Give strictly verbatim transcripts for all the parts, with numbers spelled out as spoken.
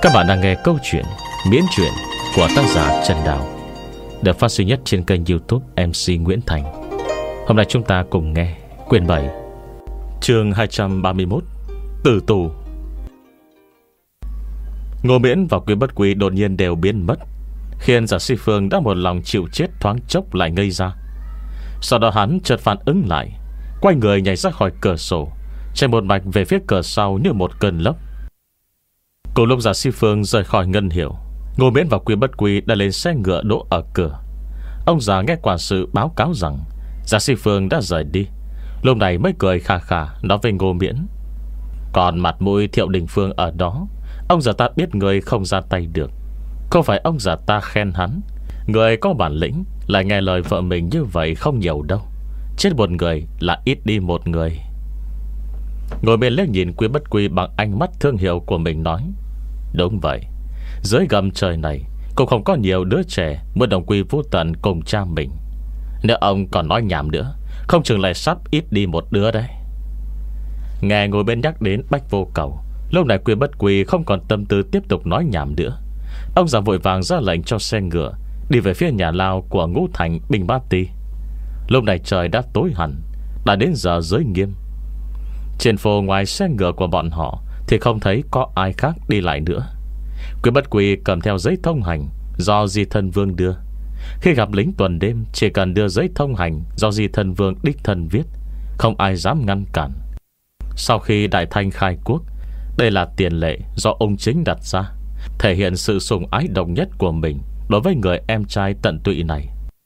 Các bạn đang nghe câu chuyện miễn truyện của tác giả Trần Đào, được phát sinh nhất trên kênh YouTube em xê Nguyễn Thành. Hôm nay chúng ta cùng nghe quyển bảy, chương hai trăm ba mươi mốt, Tử tù. Ngô Miễn và Quý Bất Quy đột nhiên đều biến mất, khiến Giả Si Phương đã một lòng chịu chết thoáng chốc lại ngây ra. Sau đó hắn chợt phản ứng lại, quay người nhảy ra khỏi cửa sổ, chạy một mạch về phía cửa sau như một cơn lốc. Cùng lúc Giả Si Phương rời khỏi Ngân Hiểu, Ngô Miễn và Quý Bất Quy đã lên xe ngựa đỗ ở cửa. Ông già nghe quản sự báo cáo rằng Giả Si Phương đã rời đi, lúc này mới cười khà khà nói với Ngô Miễn: "Còn mặt mũi Thiệu Đình Phương ở đó, ông già ta biết người không ra tay được. Không phải ông già ta khen hắn, người có bản lĩnh lại nghe lời vợ mình như vậy không nhiều đâu. Chết một người là ít đi một người." Ngồi bên liếc nhìn Quý Bất Quy bằng ánh mắt thương hiệu của mình nói: "Đúng vậy, dưới gầm trời này cũng không có nhiều đứa trẻ muốn đồng quy vô tận cùng cha mình. Nếu ông còn nói nhảm nữa, không chừng lại sắp ít đi một đứa đấy." Nghe ngồi bên nhắc đến Bách Vô Cầu, lúc này Quý Bất Quy không còn tâm tư tiếp tục nói nhảm nữa. Ông già vội vàng ra lệnh cho xe ngựa đi về phía nhà lao của Ngũ Thành Bình Bát Ti. Lúc này trời đã tối hẳn, đã đến giờ giới nghiêm. Trên phố ngoài xe ngựa của bọn họ thì không thấy có ai khác đi lại nữa. Quý Bất Quy cầm theo giấy thông hành do Di Thân Vương đưa. Khi gặp lính tuần đêm, chỉ cần đưa giấy thông hành do Di Thân Vương đích thân viết, không ai dám ngăn cản. Sau khi Đại Thanh khai quốc, đây là tiền lệ do ông chính đặt ra, thể hiện sự sủng ái độc nhất của mình đối với người em trai tận tụy này.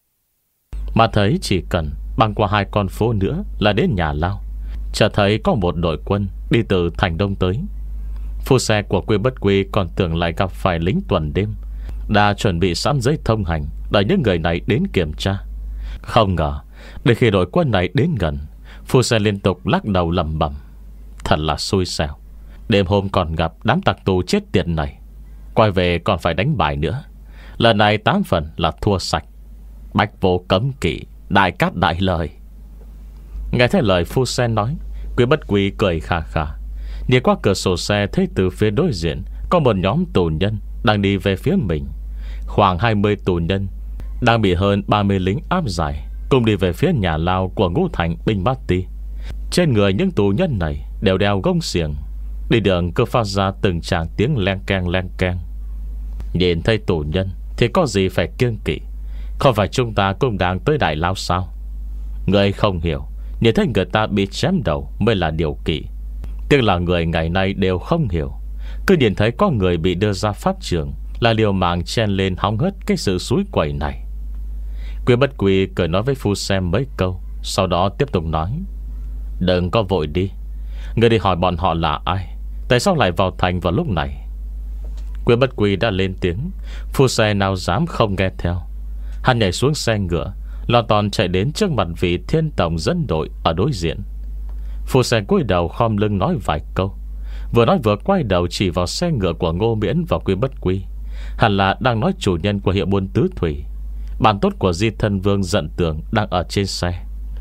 Mà thấy chỉ cần băng qua hai con phố nữa là đến nhà lao, chợt thấy có một đội quân đi từ thành đông tới. Phu xe của Quý Bất Quy còn tưởng lại gặp phải lính tuần đêm, đã chuẩn bị sẵn giấy thông hành đợi những người này đến kiểm tra. Không ngờ đến khi đội quân này đến gần, phu xe liên tục lắc đầu lẩm bẩm: "Thật là xui xẻo, đêm hôm còn gặp đám tặc tù chết tiệt này, quay về còn phải đánh bài nữa. Lần này tám phần là thua sạch. Bách vô cấm kỵ, đại cát đại lời." Nghe thấy lời phu xe nói, Quý Bất Quy cười khà khà, nhìn qua cửa sổ xe thấy từ phía đối diện có một nhóm tù nhân đang đi về phía mình. Khoảng hai mươi tù nhân đang bị hơn ba mươi lính áp giải, cùng đi về phía nhà lao của Ngũ Thành Binh Bát Ti. Trên người những tù nhân này đều đeo gông xiềng, đi đường cứ phát ra từng tràng tiếng len keng len keng. Nhìn thấy tù nhân thì có gì phải kiêng kỵ? Không phải chúng ta cũng đang tới đại lao sao? Người không hiểu, nhìn thấy người ta bị chém đầu mới là điều kỵ. Tiếc là người ngày nay đều không hiểu, cứ nhìn thấy có người bị đưa ra pháp trường là liều mạng chen lên hóng hớt cái sự suối quẩy này. Quý Bất Quy cười nói với phu xem mấy câu, sau đó tiếp tục nói: "Đừng có vội đi, người đi hỏi bọn họ là ai, tại sao lại vào thành vào lúc này." Quý Bất Quy đã lên tiếng, phu xe nào dám không nghe theo. Hắn nhảy xuống xe ngựa, lo toàn chạy đến trước mặt vị thiên tổng dẫn đội ở đối diện. Phu xe cúi đầu khom lưng nói vài câu, vừa nói vừa quay đầu chỉ vào xe ngựa của Ngô Miễn và Quý Bất Quy. Hẳn là đang nói chủ nhân của hiệu buôn tứ thủy, bạn tốt của Di Thân Vương Dận Tường đang ở trên xe.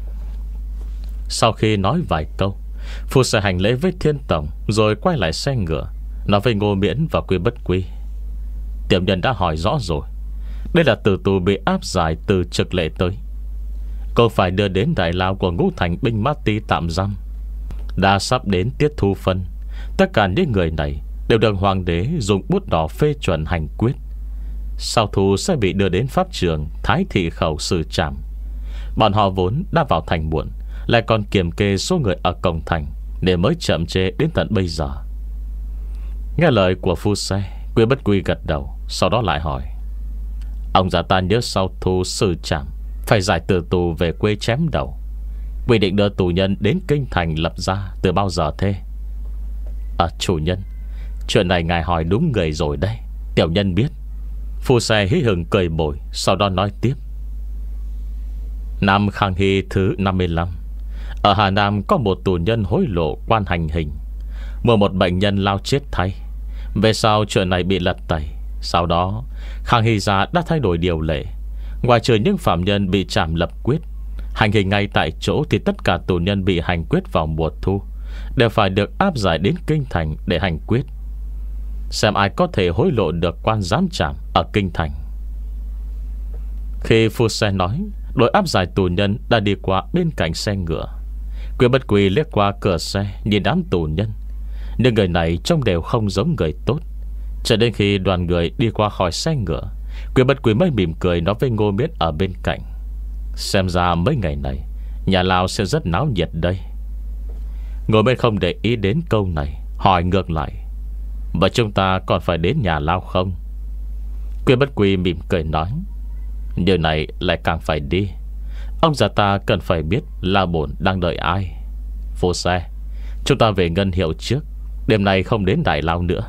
Sau khi nói vài câu, phu xe hành lễ với thiên tổng, rồi quay lại xe ngựa, nói với Ngô Miễn và Quý Bất Quy: "Tiểu nhân đã hỏi rõ rồi, đây là tử tù bị áp giải từ Trực Lệ tới, cô phải đưa đến đại lao của Ngũ Thành Binh Bát Ti tạm giam. Đã sắp đến tiết thu phân, tất cả những người này đều được hoàng đế dùng bút đỏ phê chuẩn hành quyết. Sau thu sẽ bị đưa đến pháp trường Thái Thị Khẩu xử trảm. Bọn họ vốn đã vào thành muộn, lại còn kiểm kê số người ở cổng thành, để mới chậm trễ đến tận bây giờ." Nghe lời của phu xe, Quý Bất Quy gật đầu, sau đó lại hỏi: "Ông già ta nhớ sau thu xử trảm phải giải tử tù về quê chém đầu. Quy định đưa tù nhân đến kinh thành lập ra từ bao giờ thế?" "À, chủ nhân, chuyện này ngài hỏi đúng người rồi đây, tiểu nhân biết." Phu xe hí hửng cười bồi, sau đó nói tiếp: "Năm Khang Hy thứ năm mươi lăm, ở Hà Nam có một tù nhân hối lộ quan hành hình, mua một bệnh nhân lao chết thay. Về sau chuyện này bị lật tẩy. Sau đó Khang Hy gia đã thay đổi điều lệ, ngoài trừ những phạm nhân bị trảm lập quyết hành hình ngay tại chỗ, thì tất cả tù nhân bị hành quyết vào mùa thu đều phải được áp giải đến kinh thành để hành quyết. xem ai có thể hối lộ được quan giám trảm ở kinh thành. Khi phu xe nói, đội áp giải tù nhân đã đi qua bên cạnh xe ngựa. Quyên Bất Quỳ liếc qua cửa xe nhìn đám tù nhân, nhưng người này trông đều không giống người tốt. Cho đến khi đoàn người đi qua khỏi xe ngựa, Quyên Bất Quỳ mới mỉm cười nói với Ngô Miễn ở bên cạnh: xem ra mấy ngày này nhà Lao sẽ rất náo nhiệt đây. Ngô Miễn không để ý đến câu này, hỏi ngược lại: và chúng ta còn phải đến nhà Lao không? Quyên Bất Quỳ mỉm cười nói: điều này lại càng phải đi. Ông già ta cần phải biết La Bổn đang đợi ai. Phu xe, chúng ta về Ngân Hiệu trước, đêm nay không đến Đại Lao nữa.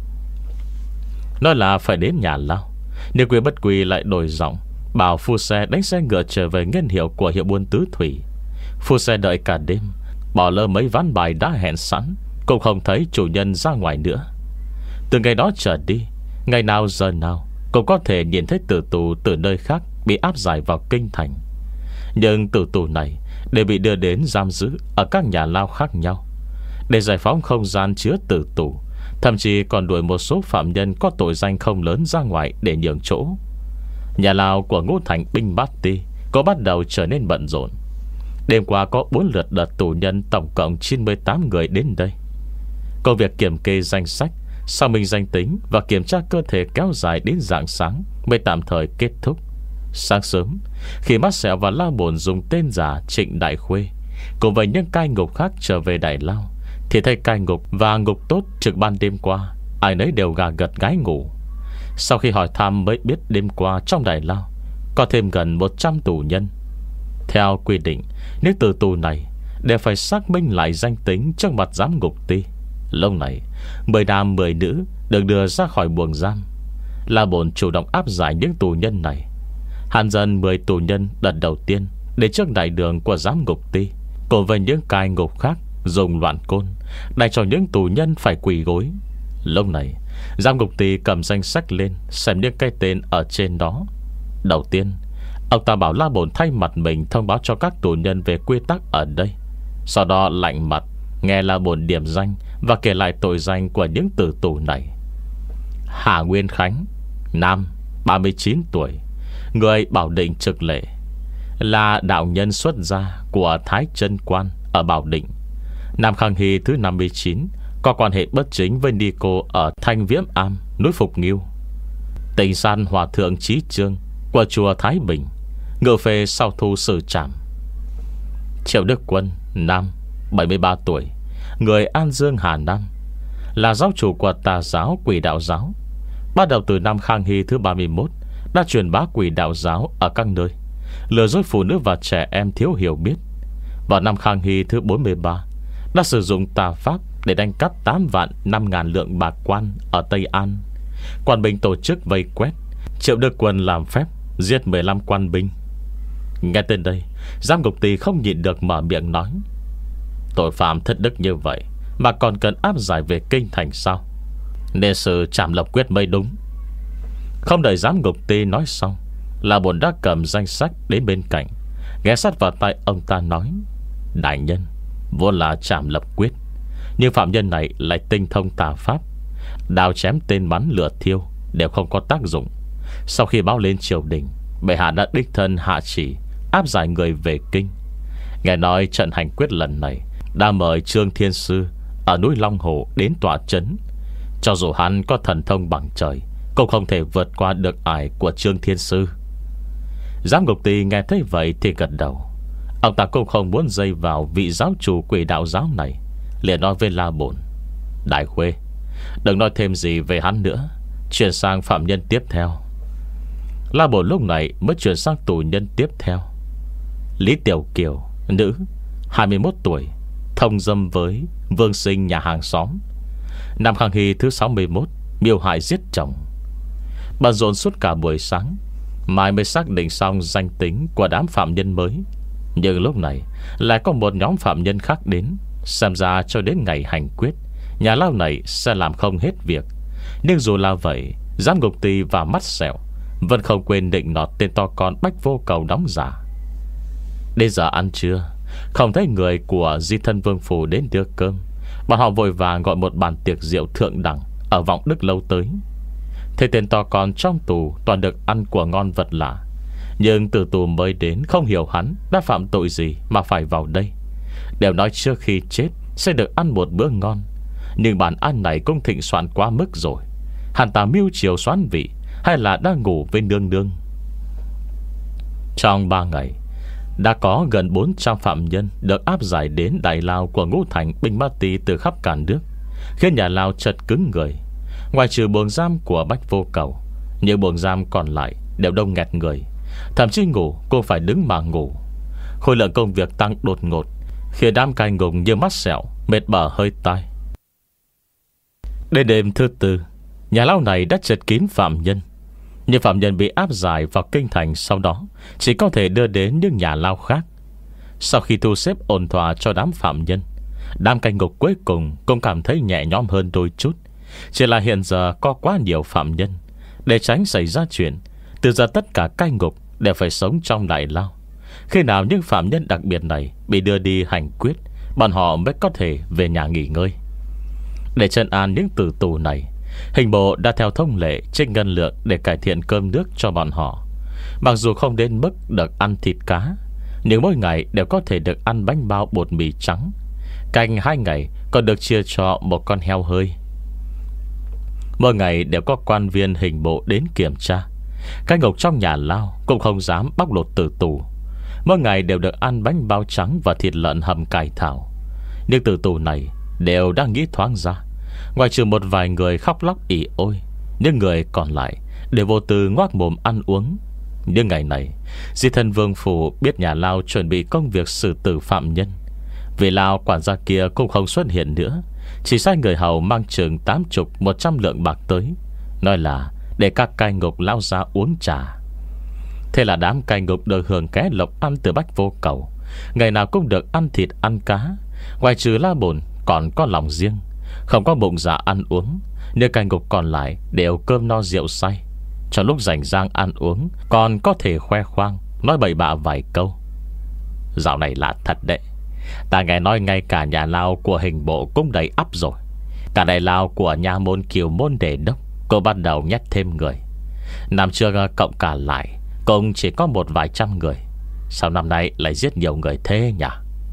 Nói là phải đến nhà Lao, nhưng Quyên Bất Quỳ lại đổi giọng, bảo phu xe đánh xe ngựa trở về Ngân Hiệu của hiệu buôn Tứ Thủy. Phu xe đợi cả đêm, bỏ lỡ mấy ván bài đã hẹn sẵn, cũng không thấy chủ nhân ra ngoài nữa. Từ ngày đó trở đi, ngày nào giờ nào cũng có thể nhìn thấy tử tù từ nơi khác bị áp giải vào kinh thành. Nhưng tử tù này đều bị đưa đến giam giữ ở các nhà lao khác nhau, để giải phóng không gian chứa tử tù. Thậm chí còn đuổi một số phạm nhân có tội danh không lớn ra ngoài để nhường chỗ. Nhà lao của Ngũ Thành binh Bát Ti có bắt đầu trở nên bận rộn. Đêm qua có bốn lượt đợt tù nhân, tổng cộng chín mươi tám người đến đây. Công việc kiểm kê danh sách, xác minh danh tính và kiểm tra cơ thể kéo dài đến rạng sáng mới tạm thời kết thúc. Sáng sớm, khi Mắt Sẹo và La Bổn dùng tên giả Trịnh Đại Khuê cùng với những cai ngục khác trở về Đại Lao, thì thấy cai ngục và ngục tốt trực ban đêm qua ai nấy đều gà gật gái ngủ. Sau khi hỏi thăm mới biết đêm qua trong Đại Lao có thêm gần một trăm tù nhân. Theo quy định, những tử tù này đều phải xác minh lại danh tính trước mặt giám ngục ty. Lúc này, mười nam mười nữ được đưa ra khỏi buồng giam. La Bổn chủ động áp giải những tù nhân này. Hắn dần mười tù nhân đợt đầu tiên đến trước đại đường của giám ngục ty, cùng với những cai ngục khác dùng loạn côn đánh cho những tù nhân phải quỳ gối. Lúc này, giám ngục ty cầm danh sách lên xem những cái tên ở trên đó. Đầu tiên, ông ta bảo La Bổn thay mặt mình thông báo cho các tù nhân về quy tắc ở đây. Sau đó lạnh mặt nghe La Bổn điểm danh và kể lại tội danh của những tử tù này. Hà Nguyên Khánh, nam, ba mươi chín tuổi, người Bảo Định trực lệ, là đạo nhân xuất gia của Thái Chân Quan ở Bảo Định. Nam Khang Hy thứ năm mươi chín, có quan hệ bất chính với Ni Cô ở Thanh Viễn Am, núi Phục Nghiêu. Tình san Hòa Thượng Chí Trương của chùa Thái Bình, ngự phê sau thu xử trảm. Triệu Đức Quân, nam, bảy mươi ba tuổi, người An Dương Hà Nam, là giáo chủ của Tà giáo Quỷ Đạo giáo. Bắt đầu từ năm Khang Hy thứ ba mươi mốt, đã truyền bá Quỷ Đạo giáo ở các nơi, lừa dối phụ nữ và trẻ em thiếu hiểu biết. Vào năm Khang Hy thứ bốn mươi ba, đã sử dụng tà pháp để đánh cắp tám vạn năm ngàn lượng bạc quan ở Tây An. Quan binh tổ chức vây quét, Triệu Đức Quân làm phép giết mười lăm quan binh. Nghe tên đây, giám ngục ty không nhịn được mở miệng nói: tội phạm thất đức như vậy mà còn cần áp giải về kinh thành sao? Nên sự trảm lập quyết mới đúng. Không đợi giám ngục ty nói xong, La Bổn đã cầm danh sách đến bên cạnh, ghé sát vào tai ông ta nói: đại nhân, vốn là trảm lập quyết, nhưng phạm nhân này lại tinh thông tà pháp, đào chém, tên bắn, lửa thiêu đều không có tác dụng. Sau khi báo lên triều đình, bệ hạ đã đích thân hạ chỉ áp giải người về kinh. Nghe nói trận hành quyết lần này đã mời Trương Thiên Sư ở núi Long Hồ đến tọa chấn. Cho dù hắn có thần thông bằng trời, cũng không thể vượt qua được ải của Trương Thiên Sư. Giám ngục ty nghe thấy vậy thì gật đầu. Ông ta cũng không muốn dây vào vị giáo chủ Quỷ Đạo giáo này, liền nói với La Bổn: đại Khuê, đừng nói thêm gì về hắn nữa, chuyển sang phạm nhân tiếp theo. La Bổn lúc này mới chuyển sang tù nhân tiếp theo. Lý Tiểu Kiều, nữ, hai mươi mốt tuổi, thông dâm với Vương Sinh nhà hàng xóm. Năm Khang Hy thứ sáu mươi mốt, miêu hại giết chồng. Bận rộn suốt cả buổi sáng, mai mới xác định xong danh tính của đám phạm nhân mới. Nhưng lúc này lại có một nhóm phạm nhân khác đến. Xem ra cho đến ngày hành quyết, nhà lao này sẽ làm không hết việc. Nhưng dù là vậy, giám ngục ty và Mắt Sẹo vẫn không quên định nọt tên to con Bách Vô Cầu đóng giả. Đến giờ ăn trưa, không thấy người của Di Thân Vương Phủ đến đưa cơm. Bọn họ vội vàng gọi một bàn tiệc rượu thượng đẳng ở vọng đức lâu tới. Thế tên to con trong tù toàn được ăn của ngon vật lạ, nhưng từ tù mới đến không hiểu hắn đã phạm tội gì mà phải vào đây. Đều nói trước khi chết sẽ được ăn một bữa ngon, nhưng bàn ăn này cũng thịnh soạn quá mức rồi. Hắn ta mưu chiều xoán vị, hay là đang ngủ với nương nương? Trong ba ngày đã có gần bốn trăm phạm nhân được áp giải đến đại lao của ngũ thành binh ma tỳ từ khắp cả nước, khiến nhà lao chật cứng người. Ngoài trừ buồng giam của Bách Vô Cầu, những buồng giam còn lại đều đông nghẹt người, thậm chí ngủ cũng phải đứng mà ngủ. Khối lượng công việc tăng đột ngột, khiến đám cai ngục như mắt sẹo, mệt bở hơi tai. Đến đêm thứ tư, nhà lao này đã chật kín phạm nhân. Những phạm nhân bị áp giải vào kinh thành sau đó chỉ có thể đưa đến những nhà lao khác. Sau khi thu xếp ổn thỏa cho đám phạm nhân, đám cai ngục cuối cùng cũng cảm thấy nhẹ nhõm hơn đôi chút. Chỉ là hiện giờ có quá nhiều phạm nhân, để tránh xảy ra chuyện từ giờ tất cả cai ngục đều phải sống trong đại lao. Khi nào những phạm nhân đặc biệt này bị đưa đi hành quyết, bọn họ mới có thể về nhà nghỉ ngơi. Để trấn an những tử tù này, hình bộ đã theo thông lệ trích ngân lượng để cải thiện cơm nước cho bọn họ. Mặc dù không đến mức được ăn thịt cá, nhưng mỗi ngày đều có thể được ăn bánh bao bột mì trắng. Canh hai ngày còn được chia cho một con heo hơi. Mỗi ngày đều có quan viên hình bộ đến kiểm tra. Các ngục trong nhà lao cũng không dám bóc lột tử tù. Mỗi ngày đều được ăn bánh bao trắng và thịt lợn hầm cải thảo. Nhưng tử tù này đều đang nghĩ thoáng ra. Ngoài trừ một vài người khóc lóc ỉ ôi, những người còn lại đều vô tư ngoác mồm ăn uống. Nhưng ngày này, Di Thân Vương Phủ biết nhà lao chuẩn bị công việc xử tử phạm nhân. Vì lao quản gia kia cũng không xuất hiện nữa, chỉ sai người hầu mang chừng tám chục một trăm lượng bạc tới, nói là để các cai ngục lao ra uống trà. Thế là đám cai ngục được hưởng ké lộc ăn từ Bách Vô Cầu, ngày nào cũng được ăn thịt ăn cá. Ngoài trừ la bồn còn có lòng riêng, không có bụng dạ ăn uống. Nếu cai ngục còn lại đều cơm no rượu say, cho lúc rảnh rang ăn uống còn có thể khoe khoang, nói bậy bạ vài câu. Dạo này lạ thật đấy, ta nghe nói ngay cả nhà lao của hình bộ cũng đầy ắp rồi. Cả đại lao của nhà môn Kiều Môn Đề Đốc cô bắt đầu nhét thêm người. Năm trước cộng cả lại cũng chỉ có một vài trăm người, sao năm nay lại giết nhiều người thế nhỉ?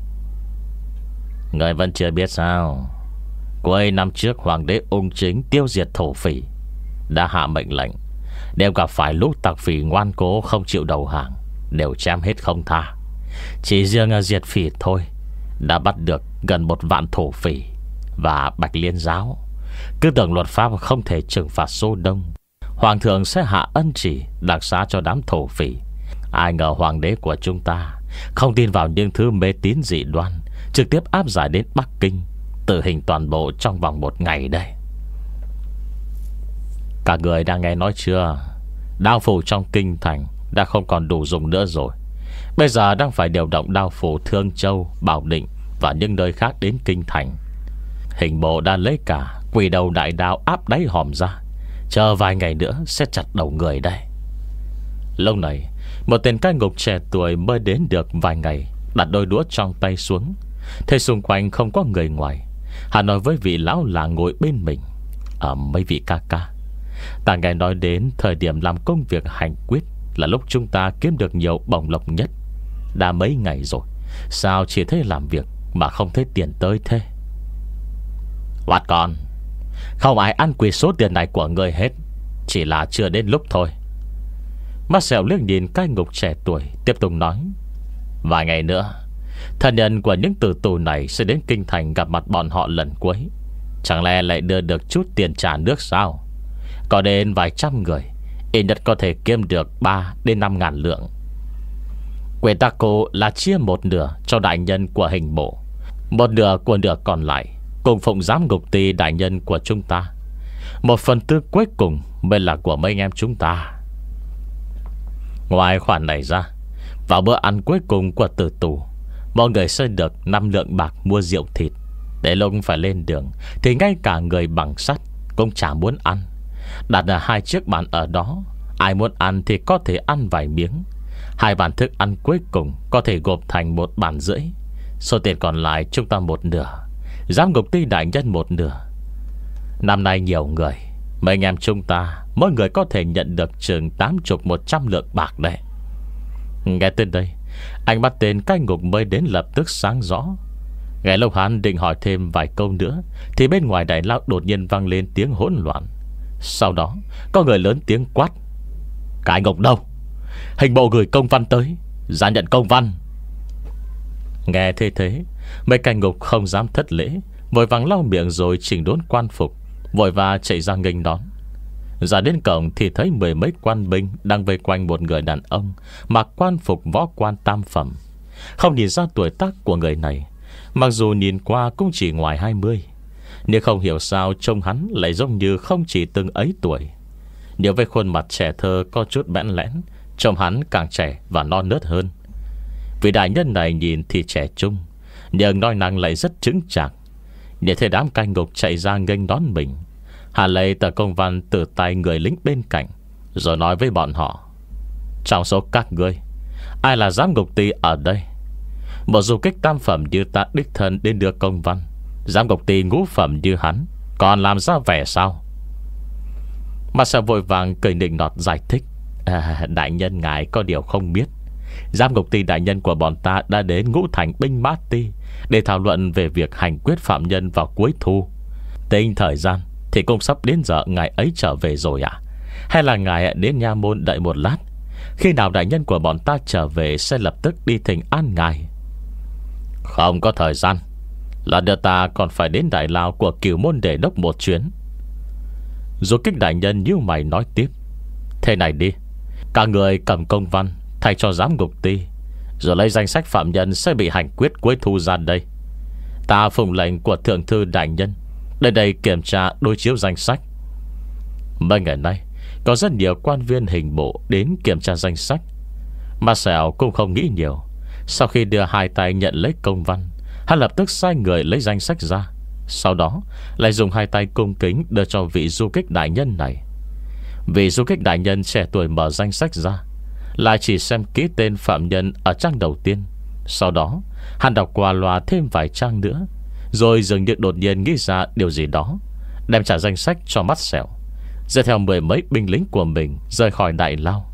Người vẫn chưa biết sao? Cuối năm trước Hoàng đế Ung Chính tiêu diệt thổ phỉ, đã hạ mệnh lệnh đều gặp phải lũ tặc phỉ ngoan cố không chịu đầu hàng, đều chém hết không tha. Chỉ riêng diệt phỉ thôi đã bắt được gần một vạn thổ phỉ và Bạch Liên giáo. Cứ tưởng luật pháp không thể trừng phạt số đông, Hoàng thượng sẽ hạ ân chỉ đặc xá cho đám thổ phỉ. Ai ngờ hoàng đế của chúng ta không tin vào những thứ mê tín dị đoan, trực tiếp áp giải đến Bắc Kinh, tử hình toàn bộ trong vòng một ngày đây. Cả người đang nghe nói chưa? Đao phủ trong kinh thành đã không còn đủ dùng nữa rồi. Bây giờ đang phải điều động đao phủ Thương Châu, Bảo Định và những nơi khác đến kinh thành. Hình bộ đã lấy cả quỷ đầu đại đao áp đáy hòm ra, chờ vài ngày nữa sẽ chặt đầu người đây. Lúc này, một tên cai ngục trẻ tuổi mới đến được vài ngày đặt đôi đũa trong tay xuống. Thấy xung quanh không có người ngoài, hắn nói với vị lão là ngồi bên mình: Ở mấy vị ca ca, ta nghe nói đến thời điểm làm công việc hành quyết là lúc chúng ta kiếm được nhiều bổng lộc nhất. Đã mấy ngày rồi, sao chỉ thấy làm việc mà không thấy tiền tới thế? Hoạt con, không ai ăn quỳ số tiền này của ngươi hết, chỉ là chưa đến lúc thôi. Mắt sẹo liếc nhìn cai ngục trẻ tuổi, tiếp tục nói: Vài ngày nữa, thân nhân của những tử tù này sẽ đến kinh thành gặp mặt bọn họ lần cuối. Chẳng lẽ lại đưa được chút tiền trả nước sao? Có đến vài trăm người, ít nhất có thể kiếm được ba đến năm ngàn lượng. Quyền ta cô là chia một nửa cho đại nhân của hình bộ, một nửa của nửa còn lại cùng phụng giám ngục ty đại nhân của chúng ta. Một phần tư cuối cùng mới là của mấy anh em chúng ta. Ngoài khoản này ra, vào bữa ăn cuối cùng của tử tù, mọi người sẽ được năm lượng bạc mua rượu thịt. Để lúc phải lên đường thì ngay cả người bằng sắt cũng chả muốn ăn. Đặt ở hai chiếc bàn ở đó, ai muốn ăn thì có thể ăn vài miếng. Hai bàn thức ăn cuối cùng có thể gộp thành một bàn rưỡi. Số tiền còn lại chúng ta một nửa, giám ngục ty đại nhân một nửa. Năm nay nhiều người, mấy anh em chúng ta mỗi người có thể nhận được chừng tám chục một trăm lượng bạc đấy. Nghe tên đây, anh bắt tên cai ngục mới đến lập tức sáng rõ. Nghe lúc hắn định hỏi thêm vài câu nữa thì bên ngoài đại lao đột nhiên vang lên tiếng hỗn loạn. Sau đó có người lớn tiếng quát: Cai ngục đâu? Hình bộ gửi công văn tới, ra nhận công văn. Nghe thế thế, mấy cai ngục không dám thất lễ, vội vàng lau miệng rồi chỉnh đốn quan phục, vội vã chạy ra nghênh đón. Ra đến cổng thì thấy mười mấy quan binh đang vây quanh một người đàn ông mặc quan phục võ quan tam phẩm. Không nhìn ra tuổi tác của người này, mặc dù nhìn qua cũng chỉ ngoài hai mươi, nhưng không hiểu sao trông hắn lại giống như không chỉ từng ấy tuổi. Nếu với khuôn mặt trẻ thơ có chút bẽn lẽn, trông hắn càng trẻ và non nớt hơn. Vị đại nhân này nhìn thì trẻ trung, nhưng nói năng lại rất chững chạc. Nhìn thấy đám cai ngục chạy ra nghênh đón mình, Hà lấy tờ công văn từ tay người lính bên cạnh, rồi nói với bọn họ: Trong số các ngươi, ai là giám ngục ty ở đây? Một du kích tam phẩm như ta đích thân đến đưa công văn, giám ngục ty ngũ phẩm như hắn còn làm ra vẻ sao? Mà sao vội vàng cười nịnh nọt giải thích: à, Đại nhân ngài có điều không biết, giám ngục ty đại nhân của bọn ta đã đến Ngũ Thành binh mã ty để thảo luận về việc hành quyết phạm nhân vào cuối thu. Tính thời gian thì cũng sắp đến giờ ngài ấy trở về rồi à? Hay là ngài đến nha môn đợi một lát? Khi nào đại nhân của bọn ta trở về sẽ lập tức đi thỉnh an ngài. Không có thời gian, lần nữa ta còn phải đến đại lao của Cửu Môn để đốc một chuyến. Du kích đại nhân như mày nói tiếp: Thế này đi, cả người cầm công văn thay cho giám ngục ty, rồi lấy danh sách phạm nhân sẽ bị hành quyết cuối thu ra đây. Ta phụng lệnh của thượng thư đại nhân đến đây kiểm tra đối chiếu danh sách. Mấy ngày nay có rất nhiều quan viên hình bộ đến kiểm tra danh sách. Mà Sẹo cũng không nghĩ nhiều. Sau khi đưa hai tay nhận lấy công văn, hắn lập tức sai người lấy danh sách ra, sau đó lại dùng hai tay cung kính đưa cho vị du kích đại nhân này. Vị du kích đại nhân trẻ tuổi mở danh sách ra, lại chỉ xem kỹ tên phạm nhân ở trang đầu tiên. Sau đó hắn đọc qua loa thêm vài trang nữa, rồi dường như đột nhiên nghĩ ra điều gì đó, đem trả danh sách cho mắt Sẹo, dẫn theo mười mấy binh lính của mình rời khỏi đại lao.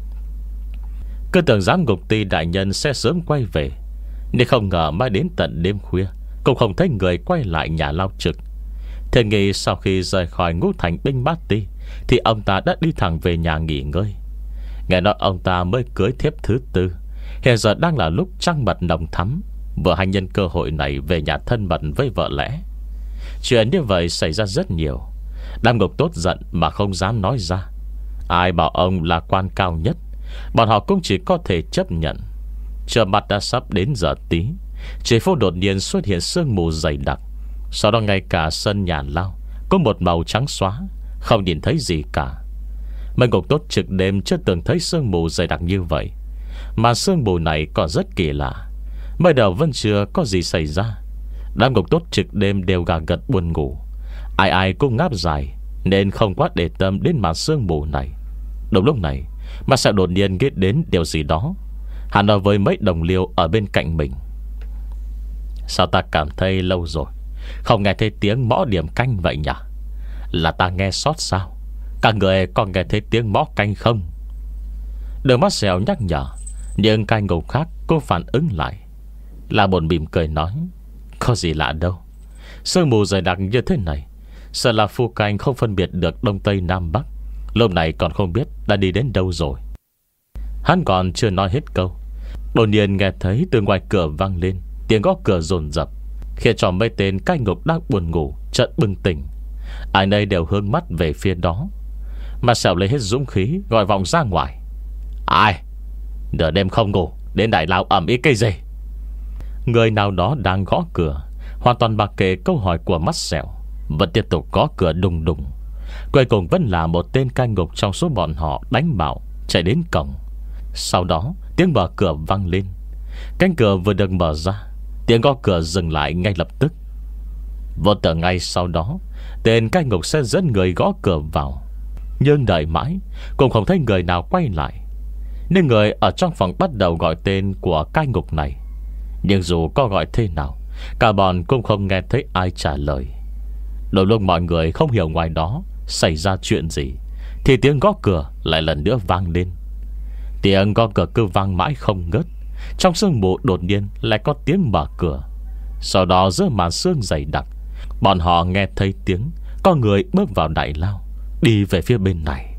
Cứ tưởng giám ngục ty đại nhân sẽ sớm quay về, nhưng không ngờ mãi đến tận đêm khuya cũng không thấy người quay lại nhà lao trực. Thế nghĩ sau khi rời khỏi Ngũ Thành binh mã ty thì ông ta đã đi thẳng về nhà nghỉ ngơi. Nghe nói ông ta mới cưới thiếp thứ tư, hiện giờ đang là lúc trăng mật nồng thắm, vừa hay nhân cơ hội này về nhà thân mật với vợ lẽ. Chuyện như vậy xảy ra rất nhiều. Đám ngục tốt giận mà không dám nói ra. Ai bảo ông là quan cao nhất, bọn họ cũng chỉ có thể chấp nhận. Chờ mặt đã sắp đến giờ tí, trên phố đột nhiên xuất hiện sương mù dày đặc. Sau đó ngay cả sân nhà lao có một màu trắng xóa, không nhìn thấy gì cả. Mấy ngục tốt trực đêm chưa từng thấy sương mù dày đặc như vậy. Mà sương mù này còn rất kỳ lạ. Mới đầu vẫn chưa có gì xảy ra, đám ngục tốt trực đêm đều gà gật buồn ngủ. Ai ai cũng ngáp dài, nên không quá để tâm đến màn sương mù này. Đúng lúc này mà Sẹo đột nhiên nghĩ đến điều gì đó. Hắn nói với mấy đồng liêu ở bên cạnh mình: Sao ta cảm thấy lâu rồi không nghe thấy tiếng mõ điểm canh vậy nhỉ? Là ta nghe sót sao? Các người còn nghe thấy tiếng mõ canh không? Đường mắt Sẹo nhắc nhở, nhưng cai ngục khác cũng phản ứng lại. La Bồn mỉm cười nói: Có gì lạ đâu, sương mù dày đặc như thế này, sợ là phu canh không phân biệt được đông tây nam bắc, lúc này còn không biết đã đi đến đâu rồi. Hắn còn chưa nói hết câu, đột nhiên nghe thấy từ ngoài cửa vang lên tiếng gõ cửa dồn dập, khiến cho mấy tên cai ngục đang buồn ngủ chợt bừng tỉnh. Ai nấy đều hướng mắt về phía đó. Mà Sẹo lấy hết dũng khí gọi vọng ra ngoài: Ai nửa đêm không ngủ đến đại lao ẩm ý cái gì? Người nào đó đang gõ cửa, hoàn toàn mặc kệ câu hỏi của mắt Sẹo, vẫn tiếp tục gõ cửa đùng đùng. Cuối cùng vẫn là một tên cai ngục trong số bọn họ đánh bạo chạy đến cổng. Sau đó tiếng mở cửa vang lên. Cánh cửa vừa được mở ra, tiếng gõ cửa dừng lại ngay lập tức. Vô tưởng ngay sau đó tên cai ngục sẽ dẫn người gõ cửa vào, nhưng đợi mãi cũng không thấy người nào quay lại. Nên người ở trong phòng bắt đầu gọi tên của cai ngục này, nhưng dù có gọi thế nào, cả bọn cũng không nghe thấy ai trả lời. Đôi lúc mọi người không hiểu ngoài đó xảy ra chuyện gì, thì tiếng gõ cửa lại lần nữa vang lên. Tiếng gõ cửa cứ vang mãi không ngớt. Trong sương mù đột nhiên lại có tiếng mở cửa. Sau đó giữa màn sương dày đặc, bọn họ nghe thấy tiếng có người bước vào đại lao, đi về phía bên này.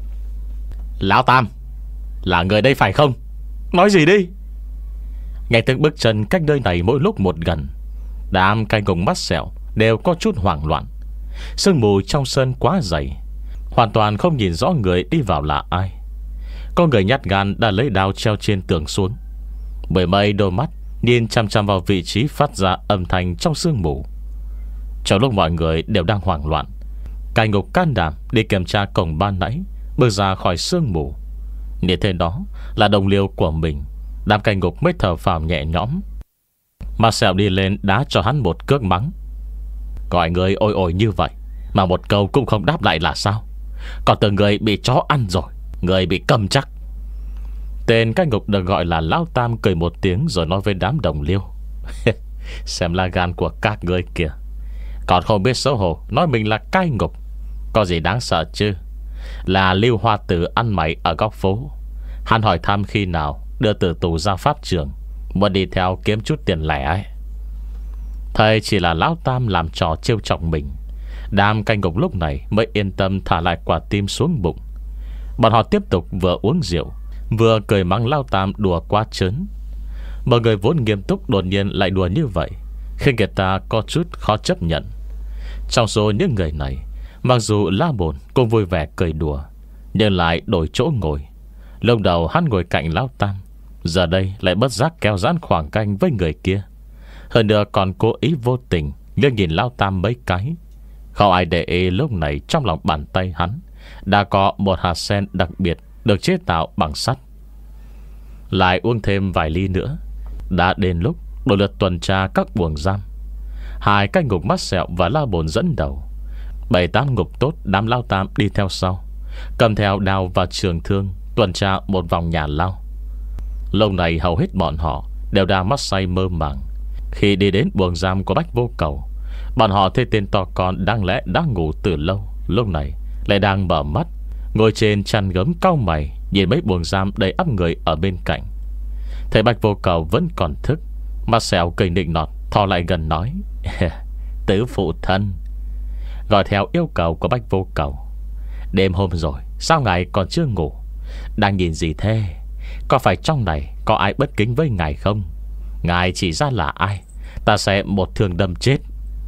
Lão Tam, là người đây phải không? Nói gì đi. Nghe tiếng bước chân cách nơi này mỗi lúc một gần, đám canh gồng mắt sẹo đều có chút hoảng loạn. Sương mù trong sân quá dày, hoàn toàn không nhìn rõ người đi vào là ai. Có người nhát gan đã lấy đao treo trên tường xuống. Mười mấy đôi mắt nhìn chăm chăm vào vị trí phát ra âm thanh trong sương mù. Trong lúc mọi người đều đang hoảng loạn, Cai Ngục can đảm đi kiểm tra cổng ban nãy bước ra khỏi sương mù. Nhìn thế đó là đồng liêu của mình, đám Cai Ngục mới thở phào nhẹ nhõm. Mà Sẹo đi lên đá cho hắn một cước mắng. Gọi người ôi ôi như vậy mà một câu cũng không đáp lại là sao? Còn tưởng người bị chó ăn rồi, người bị cầm chắc. Tên Cai Ngục được gọi là Lão Tam cười một tiếng rồi nói với đám đồng liêu. Xem là gan của các người kìa, còn không biết xấu hổ nói mình là Cai Ngục. Có gì đáng sợ chứ? Là Lưu Hoa Tử ăn mày ở góc phố. Hắn hỏi thăm khi nào đưa tử tù ra pháp trường, muốn đi theo kiếm chút tiền lẻ ấy. Thầy chỉ là Lão Tam làm trò trêu chọc mình. Đám Cai Ngục lúc này mới yên tâm thả lại quả tim xuống bụng. Bọn họ tiếp tục vừa uống rượu vừa cười mắng Lão Tam đùa quá trớn. Mọi người vốn nghiêm túc đột nhiên lại đùa như vậy, khiến người ta có chút khó chấp nhận. Trong số những người này, mặc dù La Bồn cũng vui vẻ cười đùa, nhưng lại đổi chỗ ngồi. Lúc đầu hắn ngồi cạnh Lão Tam, giờ đây lại bất giác kéo giãn khoảng cách với người kia. Hơn nữa còn cố ý vô tình liếc nhìn Lão Tam mấy cái. Không ai để ý lúc này trong lòng bàn tay hắn đã có một hạt sen đặc biệt được chế tạo bằng sắt. Lại uống thêm vài ly nữa, đã đến lúc đổi lượt tuần tra các buồng giam. Hai Cai Ngục mắt sẹo và La Bồn dẫn đầu, bảy tám ngục tốt đám Lão Tam đi theo sau, cầm theo đao và trường thương tuần tra một vòng nhà lao. Lâu này hầu hết bọn họ đều đang mắt say mơ màng. Khi đi đến buồng giam của Bách Vô Cầu, bọn họ thấy tên to con đáng lẽ đã ngủ từ lâu, lúc này lại đang mở mắt, ngồi trên chăn gấm cau mày nhìn mấy buồng giam đầy ắp người ở bên cạnh. Thấy Bách Vô Cầu vẫn còn thức, mắt sẹo cười nịnh nọt thò lại gần nói. Tứ phụ thân. Gọi theo yêu cầu của Bách Vô Cầu. Đêm hôm rồi sao ngài còn chưa ngủ? Đang nhìn gì thế? Có phải trong này có ai bất kính với ngài không? Ngài chỉ ra là ai, ta sẽ một thương đâm chết.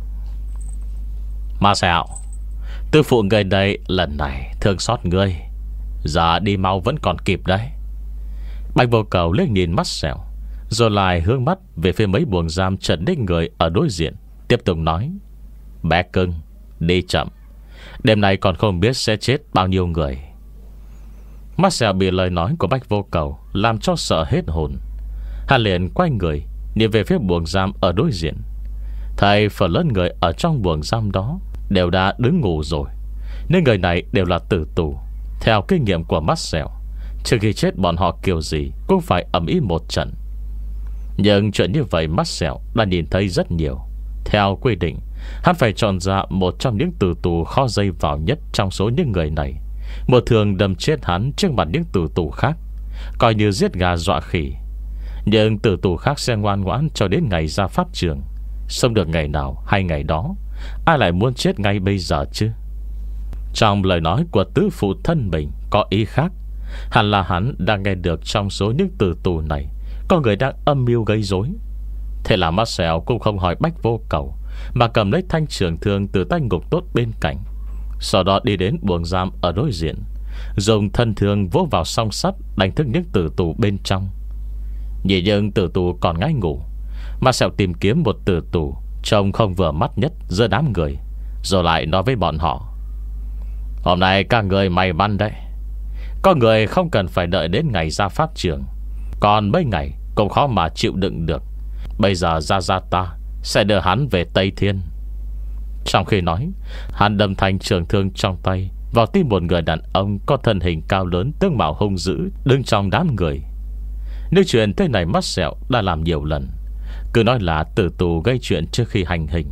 Mà sẹo, tư phụ người đây lần này thương xót ngươi, giờ đi mau vẫn còn kịp đấy. Bách Vô Cầu liếc nhìn mắt sẹo, rồi lại hướng mắt về phía mấy buồng giam trần đích người ở đối diện, tiếp tục nói. Bé cưng, đi chậm, đêm nay còn không biết sẽ chết bao nhiêu người. Mắt sẹo bị lời nói của Bách Vô Cầu làm cho sợ hết hồn. Hắn liền quay người nhìn về phía buồng giam ở đối diện. Thầy phần lớn người ở trong buồng giam đó đều đã đứng ngủ rồi, nên người này đều là tử tù. Theo kinh nghiệm của mắt sẹo, trước khi chết bọn họ kiểu gì cũng phải ầm ĩ một trận. Nhưng chuyện như vậy mắt sẹo đã nhìn thấy rất nhiều. Theo quy định, hắn phải chọn ra một trong những tử tù khó dây vào nhất trong số những người này, một thường đâm chết hắn trước mặt những tử tù khác, coi như giết gà dọa khỉ. Nhưng tử tù khác sẽ ngoan ngoãn cho đến ngày ra pháp trường. Sống được ngày nào hay ngày đó, ai lại muốn chết ngay bây giờ chứ? Trong lời nói của tứ phụ thân mình có ý khác. Hẳn là hắn đang nghe được trong số những tử tù này có người đang âm mưu gây rối. Thế là Marcel cũng không hỏi Bách Vô Cầu, mà cầm lấy thanh trường thương từ tay ngục tốt bên cạnh, sau đó đi đến buồng giam ở đối diện, dùng thân thương vỗ vào song sắt đánh thức những tử tù bên trong. Nhìn những tử tù còn ngáy ngủ, Marcel tìm kiếm một tử tù trông không vừa mắt nhất giữa đám người, rồi lại nói với bọn họ. Hôm nay các người may mắn đấy, có người không cần phải đợi đến ngày ra pháp trường, còn mấy ngày cũng khó mà chịu đựng được. Bây giờ ra ra ta sẽ đưa hắn về Tây Thiên. Trong khi nói, hắn đâm thanh trường thương trong tay vào tim một người đàn ông có thân hình cao lớn, tướng mạo hung dữ, đứng trong đám người. Nếu chuyện thế này Marcel đã làm nhiều lần. Cứ nói là tử tù gây chuyện trước khi hành hình,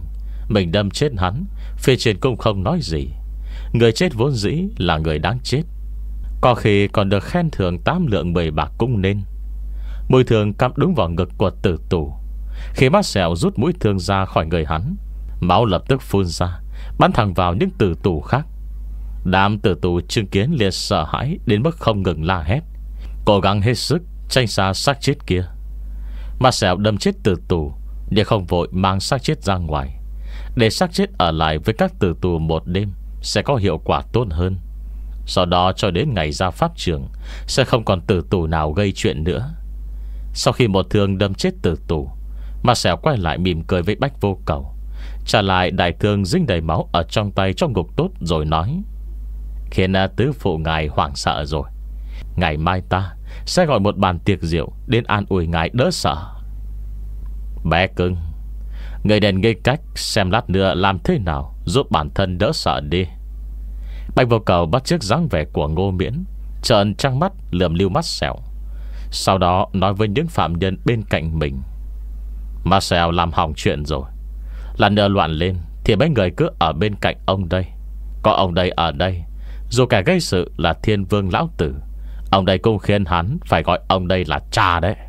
Mình đâm chết hắn, phía trên cũng không nói gì. Người chết vốn dĩ là người đáng chết, có khi còn được khen thưởng tám lượng mười bạc cũng nên. Mũi thương cắm đúng vào ngực của tử tù. Khi mắt sẹo rút mũi thương ra khỏi người hắn, máu lập tức phun ra, bắn thẳng vào những tử tù khác. Đám tử tù chứng kiến liền sợ hãi đến mức không ngừng la hét, cố gắng hết sức tránh xa xác chết kia. Mắt sẹo đâm chết tử tù, nhưng không vội mang xác chết ra ngoài, để xác chết ở lại với các tử tù một đêm sẽ có hiệu quả tốt hơn. Sau đó cho đến ngày ra pháp trường, sẽ không còn tử tù nào gây chuyện nữa. Sau khi một thương đâm chết tử tù, Mắt sẹo quay lại mỉm cười với Bách Vô Cầu, trả lại đại thương dính đầy máu ở trong tay trong ngục tốt, rồi nói: khiến tứ phụ ngài hoảng sợ rồi. Ngày mai ta sẽ gọi một bàn tiệc rượu đến an ủi ngài đỡ sợ. Bé cưng, người đền nghĩ cách xem lát nữa làm thế nào giúp bản thân đỡ sợ đi. Bách Vô Cầu bắt chước dáng vẻ của Ngô Miễn, trợn trăng mắt lườm lưu Mắt sẹo, sau đó nói với những phạm nhân bên cạnh mình: Mắt sẹo làm hỏng chuyện rồi. Lần nữa loạn lên thì mấy người cứ ở bên cạnh ông đây. Có ông đây ở đây, dù kẻ gây sự là Thiên Vương lão tử, ông đây cũng khiến hắn phải gọi ông đây là cha đấy.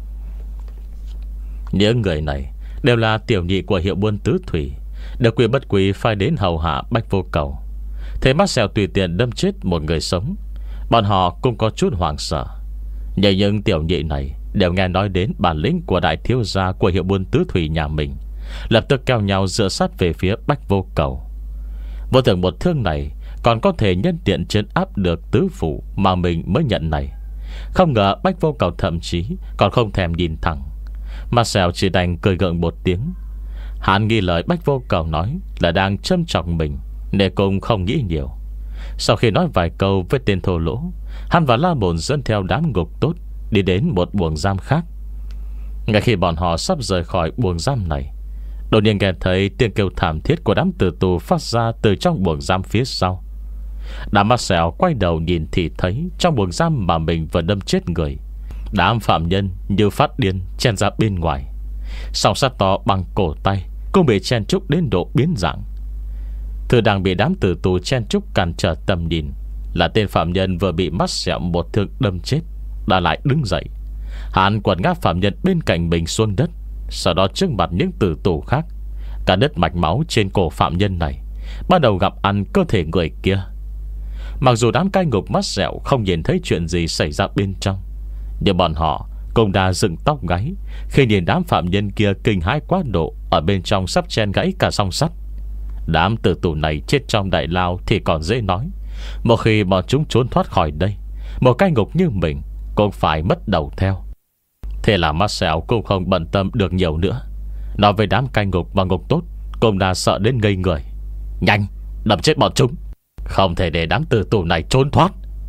Những người này đều là tiểu nhị của hiệu buôn tứ thủy, được Quy Bất Quy phải đến hầu hạ Bách Vô Cầu. Thế Mắt sẹo tùy tiện đâm chết một người sống, bọn họ cũng có chút hoảng sợ. Nhưng những tiểu nhị này đều nghe nói đến bản lĩnh của đại thiếu gia của hiệu buôn tứ thủy nhà mình, lập tức kéo nhau dựa sát về phía Bách Vô Cầu. Vô tưởng một thương này còn có thể nhân tiện trấn áp được tứ phụ mà mình mới nhận này. Không ngờ Bách Vô Cầu thậm chí còn không thèm nhìn thẳng. Mắt sẹo chỉ đành cười gượng một tiếng. Hắn nghi lời Bách Vô Cầu nói là đang châm chọc mình, nên cũng không nghĩ nhiều. Sau khi nói vài câu với tên thô lỗ, hắn và La Bồn dẫn theo đám ngục tốt đi đến một buồng giam khác. Ngay khi bọn họ sắp rời khỏi buồng giam này, đột nhiên nghe thấy tiếng kêu thảm thiết của đám tử tù phát ra từ trong buồng giam phía sau. Đám Mắt sẹo quay đầu nhìn thì thấy trong buồng giam mà mình vừa đâm chết người, đám phạm nhân như phát điên chen ra bên ngoài. Song sắt to bằng cổ tay cũng bị chen trúc đến độ biến dạng. Thứ đang bị đám tử tù chen trúc cản trở tầm nhìn là tên phạm nhân vừa bị Mắt sẹo một thương đâm chết đã lại đứng dậy. Hắn quật ngã phạm nhân bên cạnh mình xuống đất, sau đó trước mặt những tử tù khác, cả đất mạch máu trên cổ phạm nhân này bắt đầu gặp ăn cơ thể người kia. Mặc dù đám cai ngục Mắt sẹo không nhìn thấy chuyện gì xảy ra bên trong, nhưng bọn họ cũng đã dựng tóc gáy khi nhìn đám phạm nhân kia kinh hãi quá độ ở bên trong sắp chen gãy cả song sắt. Đám tử tù này chết trong đại lao thì còn dễ nói, một khi bọn chúng trốn thoát khỏi đây, một cai ngục như mình cũng phải mất đầu theo. Thế là Mắt sẹo cũng không bận tâm được nhiều nữa, nói với đám cai ngục và ngục tốt cũng đã sợ đến ngây người: nhanh, đập chết bọn chúng, không thể để đám tử tù này trốn thoát.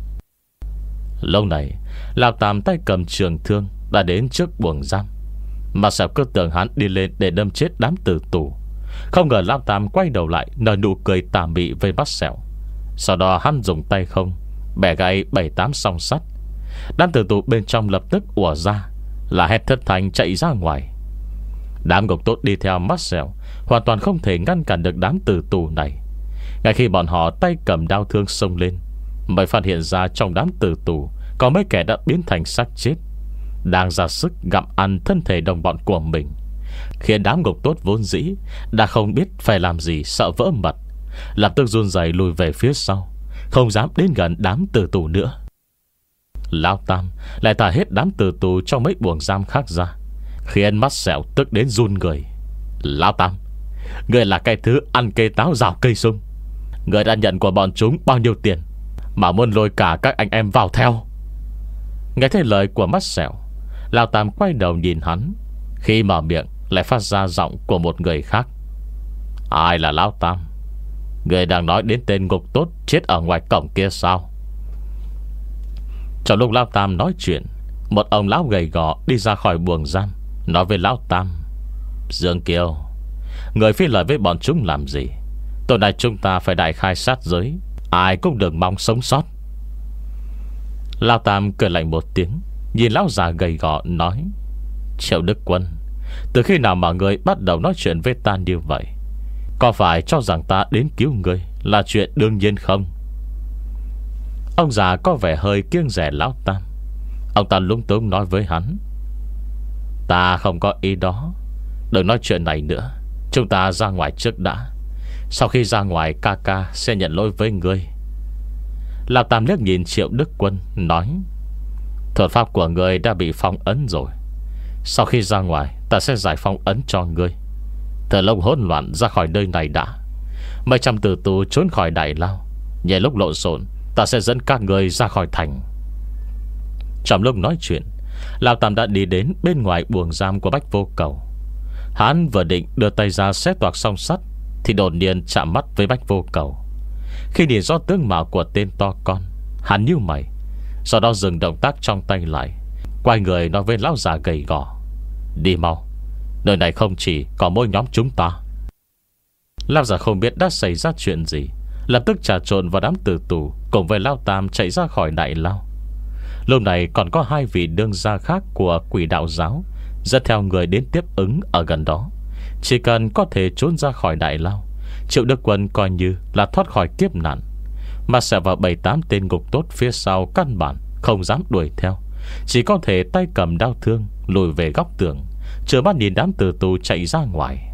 Lâu này Lão Tam tay cầm trường thương đã đến trước buồng giam. Mắt sẹo cứ tưởng hắn đi lên để đâm chết đám tử tù, không ngờ Lão Tam quay đầu lại nở nụ cười tà mị với Mắt sẹo. Sau đó hắn dùng tay không bẻ gãy bảy tám song sắt. Đám tử tù bên trong lập tức ùa ra, là hét thất thanh chạy ra ngoài. Đám ngục tốt đi theo Mắt sẹo hoàn toàn không thể ngăn cản được đám tử tù này. Ngay khi bọn họ tay cầm đao thương xông lên, mới phát hiện ra trong đám tử tù có mấy kẻ đã biến thành xác chết, đang ra sức gặm ăn thân thể đồng bọn của mình, khiến đám ngục tốt vốn dĩ đã không biết phải làm gì, sợ vỡ mật, lập tức run rẩy lùi về phía sau, không dám đến gần đám tử tù nữa. Lão Tam lại thả hết đám tử tù trong mấy buồng giam khác ra, khiến Mắt sẹo tức đến run người. Lão Tam, người là cái thứ ăn cây táo rào cây sung. Người đã nhận của bọn chúng bao nhiêu tiền mà muốn lôi cả các anh em vào theo? Nghe thấy lời của Mắt sẹo, Lão Tam quay đầu nhìn hắn, khi mở miệng lại phát ra giọng của một người khác: ai là Lão Tam? Người đang nói đến tên ngục tốt chết ở ngoài cổng kia sao? Trong lúc Lão Tam nói chuyện, một ông lão gầy gò đi ra khỏi buồng giam, nói với Lão Tam: Dương Kiều, người phi lời với bọn chúng làm gì? Tối nay chúng ta phải đại khai sát giới, ai cũng đừng mong sống sót. Lão Tam cười lạnh một tiếng, nhìn lão già gầy gò nói: Triệu Đức Quân, từ khi nào mà người bắt đầu nói chuyện với ta như vậy? Có phải cho rằng ta đến cứu ngươi là chuyện đương nhiên không? Ông già có vẻ hơi kiêng rẻ Lão Tam. Ông ta lúng túng nói với hắn: Ta không có ý đó. Đừng nói chuyện này nữa. Chúng ta ra ngoài trước đã. Sau khi ra ngoài ca ca sẽ nhận lỗi với ngươi. Lão Tam liếc nhìn Triệu Đức Quân nói: Thuật pháp của ngươi đã bị phong ấn rồi. Sau khi ra ngoài ta sẽ giải phong ấn cho ngươi. Thờ lông hỗn loạn ra khỏi nơi này đã. Mấy trăm tử tù trốn khỏi Đại Lao. Nhờ lúc lộn xộn, ta sẽ dẫn các người ra khỏi thành. Trong lúc nói chuyện, Lão Tam đã đi đến bên ngoài buồng giam của Bách Vô Cầu. Hắn vừa định đưa tay ra xé toạc song sắt thì đột nhiên chạm mắt với Bách Vô Cầu. Khi nhìn rõ tướng mạo của tên to con, hắn nhíu mày, sau đó dừng động tác trong tay lại, quay người nói với lão già gầy gò: Đi mau, nơi này không chỉ có mỗi nhóm chúng ta. Lão già không biết đã xảy ra chuyện gì, lập tức trà trộn vào đám tử tù, cùng với Lão Tam chạy ra khỏi Đại Lao. Lúc này còn có hai vị đương gia khác của Quỷ Đạo Giáo dẫn theo người đến tiếp ứng ở gần đó. Chỉ cần có thể trốn ra khỏi Đại Lao, Triệu Đức Quân coi như là thoát khỏi kiếp nạn. Mà sẽ vào bảy tám tên ngục tốt phía sau căn bản không dám đuổi theo, chỉ có thể tay cầm đao thương lùi về góc tường, chờ mắt nhìn đám tử tù chạy ra ngoài.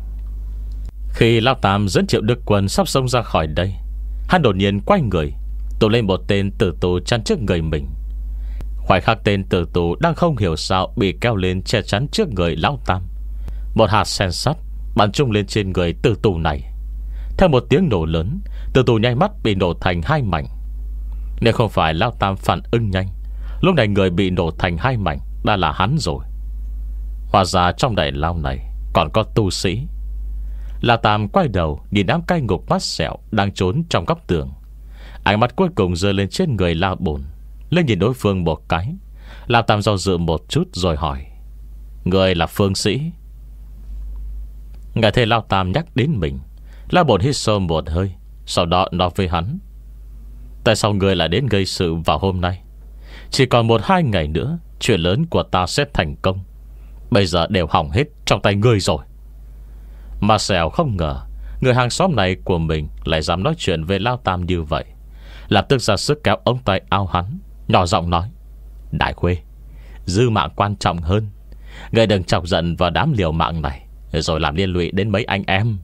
Khi Lão Tam dẫn Triệu Đức Quân sắp xông ra khỏi đây, hắn đột nhiên quay người tụ lên một tên tử tù chắn trước người mình. Khoảnh khắc tên tử tù đang không hiểu sao bị kéo lên che chắn trước người Lão Tam, một hạt sen sắt bắn trúng lên trên người tử tù này. Theo một tiếng nổ lớn, tử tù nháy mắt bị nổ thành hai mảnh. Nếu không phải Lão Tam phản ứng nhanh, lúc này người bị nổ thành hai mảnh đã là hắn rồi. Hóa ra trong Đại Lao này còn có tu sĩ. Lão Tam quay đầu nhìn đám cai ngục mắt sẹo đang trốn trong góc tường. Ánh mắt cuối cùng rơi lên trên người La Bồn, lên nhìn đối phương một cái. Lão Tam do dự một chút rồi hỏi: Người là Phương Sĩ? Nghe thấy Lão Tam nhắc đến mình, La Bồn hít sâu một hơi, sau đó nói với hắn: Tại sao người lại đến gây sự vào hôm nay? Chỉ còn một hai ngày nữa chuyện lớn của ta sẽ thành công. Bây giờ đều hỏng hết trong tay ngươi rồi. Mà Sẹo không ngờ người hàng xóm này của mình lại dám nói chuyện với Lão Tam như vậy, lập tức ra sức kéo ống tay áo hắn, nhỏ giọng nói: Đại Khuê, dư mạng quan trọng hơn. Ngươi đừng chọc giận vào đám liều mạng này, rồi làm liên lụy đến mấy anh em.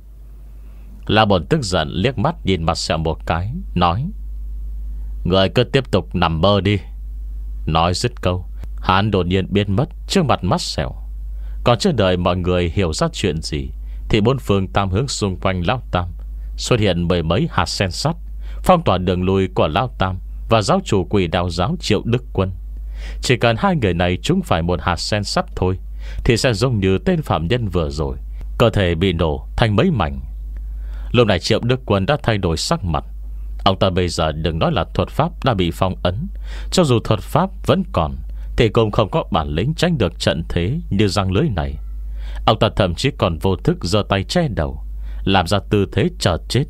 La Bồn tức giận liếc mắt nhìn mặt Sẹo một cái, nói: Ngươi cứ tiếp tục nằm mơ đi. Nói dứt câu, hắn đột nhiên biến mất trước mặt mắt Sẹo. Còn chưa đợi mọi người hiểu ra chuyện gì thì bốn phương tám hướng xung quanh Lão Tam xuất hiện mười mấy hạt sen sắt, phong tỏa đường lui của Lão Tam và giáo chủ Quỷ Đạo Giáo Triệu Đức Quân. Chỉ cần hai người này trúng phải một hạt sen sắt thôi thì sẽ giống như tên phạm nhân vừa rồi, cơ thể bị nổ thành mấy mảnh. Lúc này Triệu Đức Quân đã thay đổi sắc mặt. Ông ta bây giờ đừng nói là thuật pháp đã bị phong ấn, cho dù thuật pháp vẫn còn thì cũng không có bản lĩnh tránh được trận thế như răng lưới này. Ông ta thậm chí còn vô thức giơ tay che đầu, làm ra tư thế chờ chết.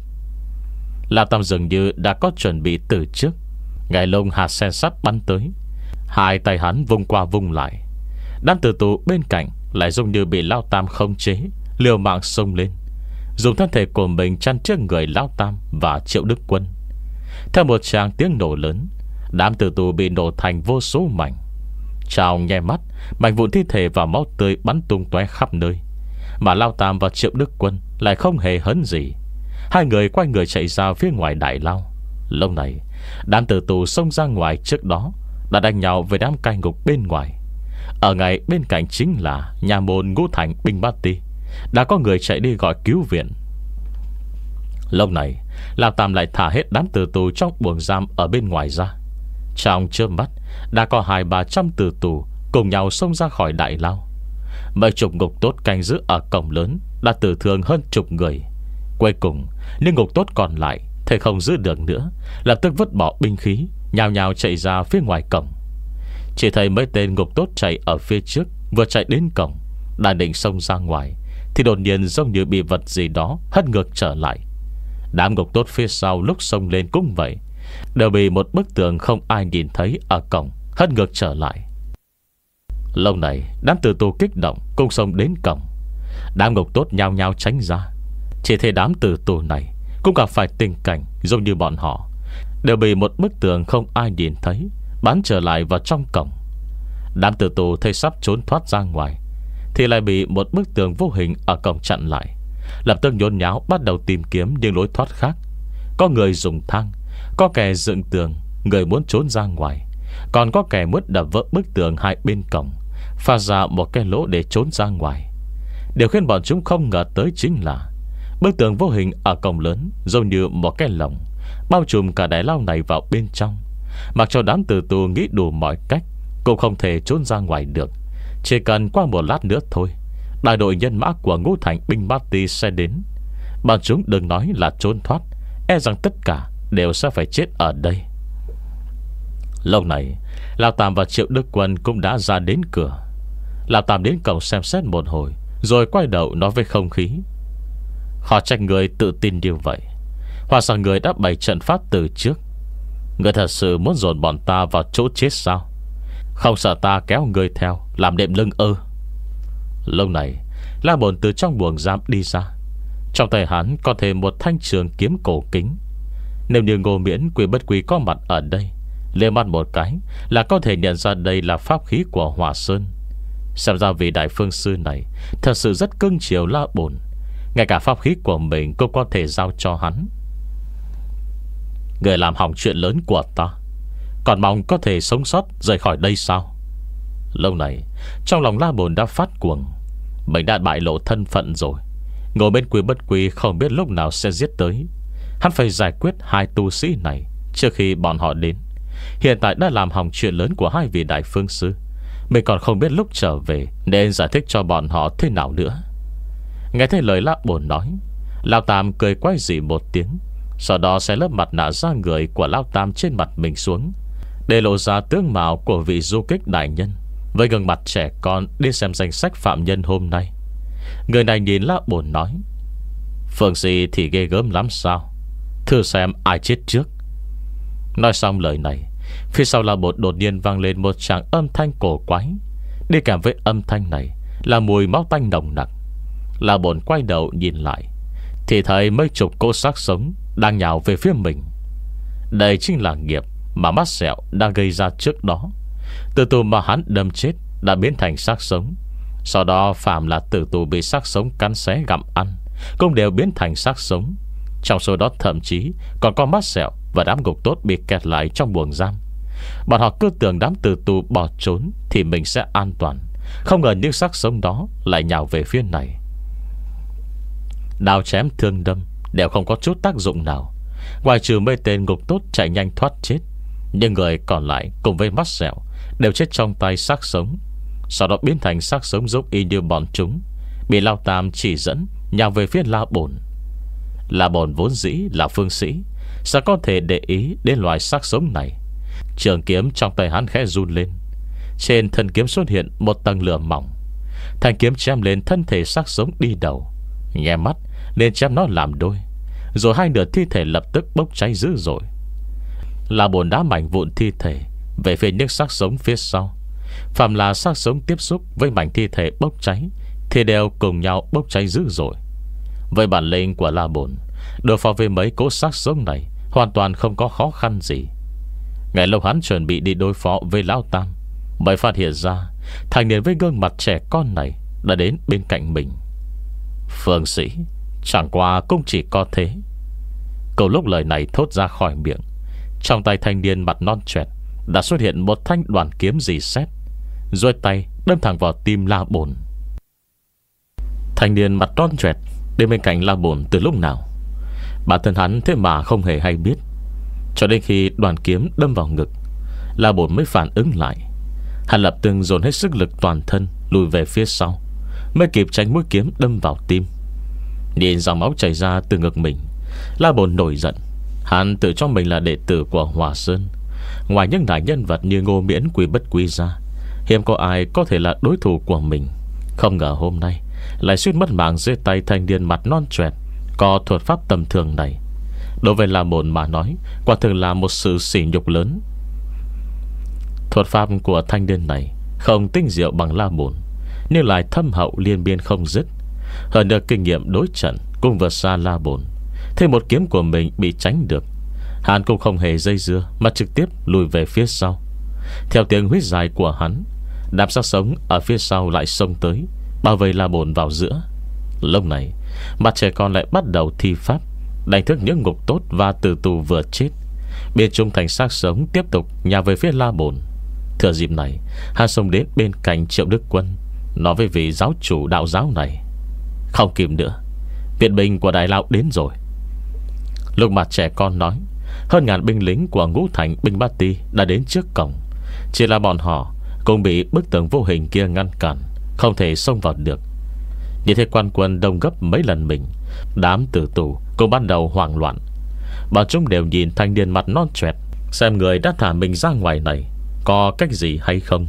Lão Tam dường như đã có chuẩn bị từ trước. Ngày lông hạt sen sắt bắn tới, hai tay hắn vung qua vung lại. Đám tử tù bên cạnh lại giống như bị Lão Tam khống chế, liều mạng xông lên, dùng thân thể của mình chắn trước người Lão Tam và Triệu Đức Quân. Theo một tràng tiếng nổ lớn, đám tử tù bị nổ thành vô số mảnh. Trong nháy mắt, mảnh vụn thi thể và máu tươi bắn tung tóe khắp nơi. Mà Lão Tam và Triệu Đức Quân lại không hề hấn gì. Hai người quay người chạy ra phía ngoài Đại Lao. Lúc này, đám tử tù xông ra ngoài trước đó đã đánh nhau với đám cai ngục bên ngoài. Ở ngay bên cạnh chính là nhà môn Ngũ Thành Binh Bát Ti. Đã có người chạy đi gọi cứu viện. Lúc này, Lão Tam lại thả hết đám tử tù trong buồng giam ở bên ngoài ra. Trong chớp mắt, đã có hai ba trăm tử tù cùng nhau xông ra khỏi Đại Lao. Mấy chục ngục tốt canh giữ ở cổng lớn đã tử thương hơn chục người. Cuối cùng, những ngục tốt còn lại thấy không giữ được nữa, lập tức vứt bỏ binh khí, nhào nhào chạy ra phía ngoài cổng. Chỉ thấy mấy tên ngục tốt chạy ở phía trước, vừa chạy đến cổng, đang định xông ra ngoài thì đột nhiên giống như bị vật gì đó hất ngược trở lại. Đám ngục tốt phía sau lúc xông lên cũng vậy, đều bị một bức tường không ai nhìn thấy ở cổng hất ngược trở lại. Lâu này, đám tử tù kích động cùng xông đến cổng. Đám ngục tốt nhao nhao tránh ra. Chỉ thấy đám tử tù này cũng gặp phải tình cảnh giống như bọn họ, đều bị một bức tường không ai nhìn thấy bắn trở lại vào trong cổng. Đám tử tù thấy sắp trốn thoát ra ngoài thì lại bị một bức tường vô hình ở cổng chặn lại, lập tức nhốn nháo bắt đầu tìm kiếm những lối thoát khác. Có người dùng thang, có kẻ dựng tường, người muốn trốn ra ngoài, còn có kẻ muốn đập vỡ bức tường hai bên cổng, phá ra một cái lỗ để trốn ra ngoài. Điều khiến bọn chúng không ngờ tới chính là bức tường vô hình ở cổng lớn giống như một cái lồng, bao trùm cả đại lao này vào bên trong. Mặc cho đám tử tù nghĩ đủ mọi cách cũng không thể trốn ra ngoài được. Chỉ cần qua một lát nữa thôi, đại đội nhân mã của Ngũ Thành binh Bati sẽ đến. Bọn chúng đừng nói là trốn thoát, e rằng tất cả đều sẽ phải chết ở đây. Lúc này Lão Tam và Triệu Đức Quân cũng đã ra đến cửa. Lão Tam đến cổng xem xét một hồi, rồi quay đầu nói với không khí: "Khó trách người tự tin như vậy. Hóa ra người đã bày trận pháp từ trước. Người thật sự muốn dồn bọn ta vào chỗ chết sao? Không sợ ta kéo người theo làm đệm lưng ư?" Lúc này La Bồn từ trong buồng giam đi ra. Trong tay hắn có thêm một thanh trường kiếm cổ kính. Nếu như Ngô Miễn, Quỷ Bất Quỷ có mặt ở đây, liếc mắt một cái là có thể nhận ra đây là pháp khí của Hỏa Sơn. Xem ra vị đại phương sư này thật sự rất cưng chiều La Bồn, ngay cả pháp khí của mình cũng có thể giao cho hắn. Người làm hỏng chuyện lớn của ta, còn mong có thể sống sót rời khỏi đây sao? Lâu này trong lòng La Bồn đã phát cuồng. Mình đã bại lộ thân phận rồi. Ngồi bên Quỷ Bất Quỷ không biết lúc nào sẽ giết tới. Hắn phải giải quyết hai tu sĩ này trước khi bọn họ đến. Hiện tại đã làm hỏng chuyện lớn của hai vị đại phương sư, mình còn không biết lúc trở về nên giải thích cho bọn họ thế nào nữa. Nghe thấy lời La Bồn nói, Lão Tam cười quái dị một tiếng, sau đó sẽ lớp mặt nạ da người của Lão Tam trên mặt mình xuống, để lộ ra tướng mạo của vị du kích đại nhân với gương mặt trẻ con đi xem danh sách phạm nhân hôm nay. Người này nhìn La Bồn nói: "Phương sĩ thì ghê gớm lắm sao? Thử xem ai chết trước." Nói xong lời này, phía sau La Bồn đột nhiên vang lên một tràng âm thanh cổ quái. Đi kèm với âm thanh này là mùi máu tanh nồng nặc. La Bồn quay đầu nhìn lại thì thấy mấy chục cỗ xác sống đang nhào về phía mình. Đây chính là nghiệp mà mắt sẹo đã gây ra trước đó. Tử tù mà hắn đâm chết đã biến thành xác sống. Sau đó phạm là tử tù bị xác sống cắn xé gặm ăn cũng đều biến thành xác sống. Trong số đó thậm chí còn có mắt sẹo và đám ngục tốt bị kẹt lại trong buồng giam. Bọn họ cứ tưởng đám tử tù bỏ trốn thì mình sẽ an toàn, không ngờ những xác sống đó lại nhào về phía này. Đao chém thương đâm đều không có chút tác dụng nào, ngoài trừ mấy tên ngục tốt chạy nhanh thoát chết. Nhưng người còn lại cùng với mắt sẹo đều chết trong tay xác sống, sau đó biến thành xác sống giống y như bọn chúng, bị Lão Tam chỉ dẫn nhào về phía La Bồn. La Bồn vốn dĩ là phương sĩ, sao có thể để ý đến loài xác sống này. Trường kiếm trong tay hắn khẽ run lên. Trên thân kiếm xuất hiện một tầng lửa mỏng. Thanh kiếm chém lên thân thể xác sống đi đầu, nhè mắt nên chém nó làm đôi, rồi hai nửa thi thể lập tức bốc cháy dữ dội. La Bồn đá mảnh vụn thi thể về phía những xác sống phía sau. Phạm là xác sống tiếp xúc với mảnh thi thể bốc cháy thì đều cùng nhau bốc cháy dữ dội. Với bản lĩnh của La Bồn, đối phó với mấy cố xác sống này hoàn toàn không có khó khăn gì. Ngày lúc hắn chuẩn bị đi đối phó với Lão Tam, mới phát hiện ra thanh niên với gương mặt trẻ con này đã đến bên cạnh mình. Phương sĩ, chẳng qua cũng chỉ có thế. Cầu lúc lời này thốt ra khỏi miệng, trong tay thanh niên mặt non choẹt đã xuất hiện một thanh đoàn kiếm rỉ sét, duỗi tay đâm thẳng vào tim La Bồn. Thanh niên mặt non choẹt đến bên cạnh La Bồn từ lúc nào, bản thân hắn thế mà không hề hay biết. Cho đến khi đoàn kiếm đâm vào ngực, La Bồn mới phản ứng lại. Hắn lập tức dồn hết sức lực toàn thân lùi về phía sau, mới kịp tránh mũi kiếm đâm vào tim. Nhìn dòng máu chảy ra từ ngực mình, La Bồn nổi giận. Hắn tự cho mình là đệ tử của Hỏa Sơn. Ngoài những đại nhân vật như Ngô Miễn, Quỷ Bất Quỷ ra, hiếm có ai có thể là đối thủ của mình. Không ngờ hôm nay lại suýt mất mạng dưới tay thanh niên mặt non choẹt có thuật pháp tầm thường này. Đối với La Bồn mà nói, quả thực là một sự sỉ nhục lớn. Thuật pháp của thanh niên này không tinh diệu bằng La Bồn, nhưng lại thâm hậu liên biên không dứt. Hơn nữa kinh nghiệm đối trận cũng vượt xa La Bồn. Thế một kiếm của mình bị tránh được, hắn cũng không hề dây dưa mà trực tiếp lùi về phía sau. Theo tiếng huýt dài của hắn, đám xác sống ở phía sau lại xông tới, bao vây La Bồn vào giữa. Lúc này mặt trẻ con lại bắt đầu thi pháp, đánh thức những ngục tốt và tử tù vừa chết, biến chúng thành xác sống, tiếp tục nhào về phía La Bồn. Thừa dịp này, hắn xông đến bên cạnh Triệu Đức Quân, nói với vị giáo chủ đạo giáo này: không kìm nữa, viện binh của Đại Lão đến rồi. Lúc mặt trẻ con nói, hơn ngàn binh lính của Ngũ Thành binh Bát Ti đã đến trước cổng. Chỉ là bọn họ cũng bị bức tường vô hình kia ngăn cản, không thể xông vào được. Nhìn thấy quan quân đông gấp mấy lần mình, đám tử tù cũng bắt đầu hoảng loạn. Bọn chúng đều nhìn thanh niên mặt non choẹt, xem người đã thả mình ra ngoài này có cách gì hay không.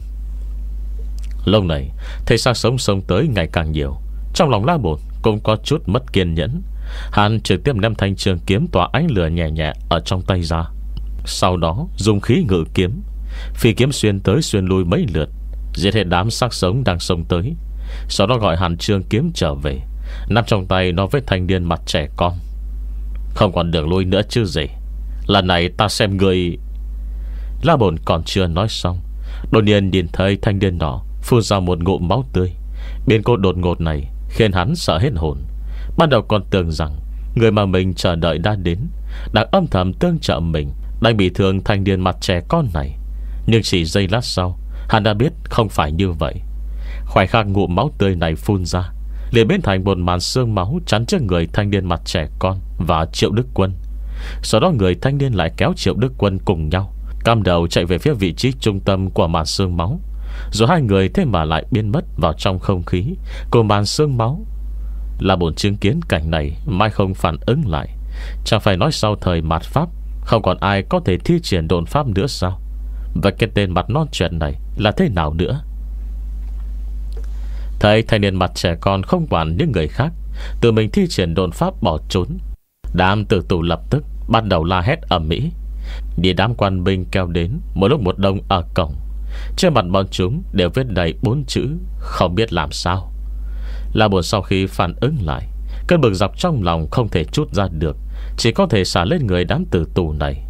Lâu này thấy xác sống xông tới ngày càng nhiều, trong lòng La Bồn cũng có chút mất kiên nhẫn. Hắn trực tiếp đem thanh trường kiếm tỏa ánh lửa nhẹ nhẹ ở trong tay ra, sau đó dùng khí ngự kiếm, phi kiếm xuyên tới xuyên lui mấy lượt, giết hết đám xác sống đang xông tới. Sau đó gọi hàn trường kiếm trở về, nắm trong tay nói với thanh niên mặt trẻ con: không còn đường lui nữa chứ gì, lần này ta xem người. La Bồn còn chưa nói xong, đột nhiên nhìn thấy thanh niên nọ phun ra một ngụm máu tươi. Biến cố đột ngột này khiến hắn sợ hết hồn. Ban đầu còn tưởng rằng người mà mình chờ đợi đã đến, đang âm thầm tương trợ mình, đang bị thương thanh niên mặt trẻ con này. Nhưng chỉ giây lát sau, hắn đã biết không phải như vậy. Khoảnh khắc ngụm máu tươi này phun ra, liền biến thành một màn xương máu chắn trước người thanh niên mặt trẻ con và Triệu Đức Quân. Sau đó người thanh niên lại kéo Triệu Đức Quân cùng nhau, cam đầu chạy về phía vị trí trung tâm của màn xương máu. Rồi hai người thế mà lại biến mất vào trong không khí của màn xương máu. La Bồn chứng kiến cảnh này mai không phản ứng lại. Chẳng phải nói sau thời mạt Pháp không còn ai có thể thi triển độn pháp nữa sao? Và cái tên mặt non chuyện này là thế nào nữa? Thấy thanh niên mặt trẻ con không quản những người khác, tự mình thi triển độn pháp bỏ trốn, đám tử tù lập tức bắt đầu la hét ầm ĩ. Nhìn đám quan binh kéo đến một lúc một đông ở cổng, trên mặt bọn chúng đều viết đầy bốn chữ: không biết làm sao. La Bồn sau khi phản ứng lại, cơn bực dọc trong lòng không thể trút ra được, chỉ có thể xả lên người đám tử tù này.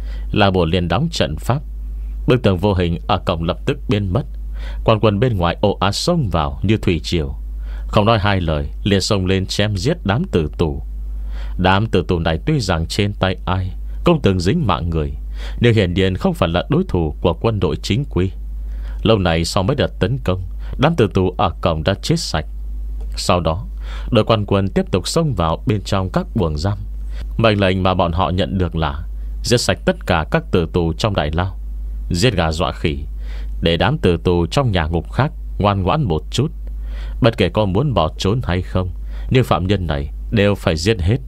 La Bồn liền đóng trận pháp, bức tường vô hình ở cổng lập tức biến mất. Quan quân bên ngoài ồ ạt xông vào như thủy triều, không nói hai lời liền xông lên chém giết đám tử tù. Đám tử tù này tuy rằng trên tay ai cũng từng dính mạng người, nhưng hiển nhiên không phải là đối thủ của quân đội chính quy. Lâu này sau mấy đợt tấn công, đám tử tù ở cổng đã chết sạch. Sau đó đội quan quân tiếp tục xông vào bên trong các buồng giam. Mệnh lệnh mà bọn họ nhận được là giết sạch tất cả các tử tù trong đại lao, giết gà dọa khỉ, để đám tử tù trong nhà ngục khác ngoan ngoãn một chút. Bất kể có muốn bỏ trốn hay không, nhưng phạm nhân này đều phải giết hết.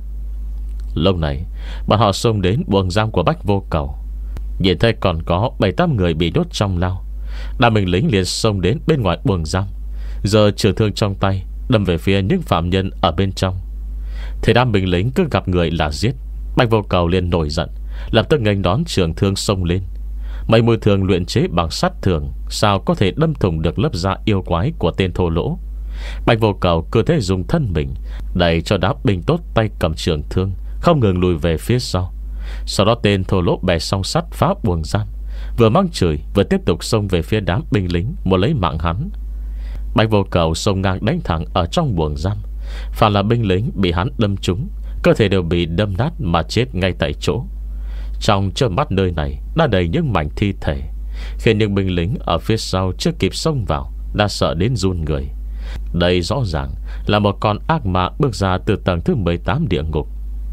Lúc này bọn họ xông đến buồng giam của Bách Vô Cầu, nhìn thấy còn có bảy tám người bị đốt trong lao. Đám binh lính liền xông đến bên ngoài buồng giam, giờ trường thương trong tay đâm về phía những phạm nhân ở bên trong. Thế đám binh lính cứ gặp người là giết, Bách Vô Cầu liền nổi giận, lập tức nghênh đón trường thương xông lên. Mấy mũi thương luyện chế bằng sắt thường sao có thể đâm thủng được lớp da yêu quái của tên thô lỗ. Bách Vô Cầu cứ thế dùng thân mình đẩy cho đám binh tốt tay cầm trường thương không ngừng lùi về phía sau. Sau đó tên thô lỗ bè song sắt phá buồng giam, vừa mắng chửi vừa tiếp tục xông về phía đám binh lính muốn lấy mạng hắn. Bách Vô Cầu xông ngang đánh thẳng ở trong buồng giam. Phàm là binh lính bị hắn đâm trúng, cơ thể đều bị đâm nát mà chết ngay tại chỗ. Trong chớp mắt nơi này đã đầy những mảnh thi thể, khiến những binh lính ở phía sau chưa kịp xông vào đã sợ đến run người. Đây rõ ràng là một con ác ma bước ra từ tầng thứ mười tám địa ngục.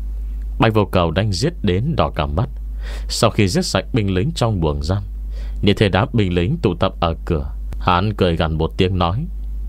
Bạch Vô Cầu đánh giết đến đỏ cả mắt. Sau khi giết sạch binh lính trong buồng giam, nhìn thấy đám binh lính tụ tập ở cửa, hắn cười gằn một tiếng nói: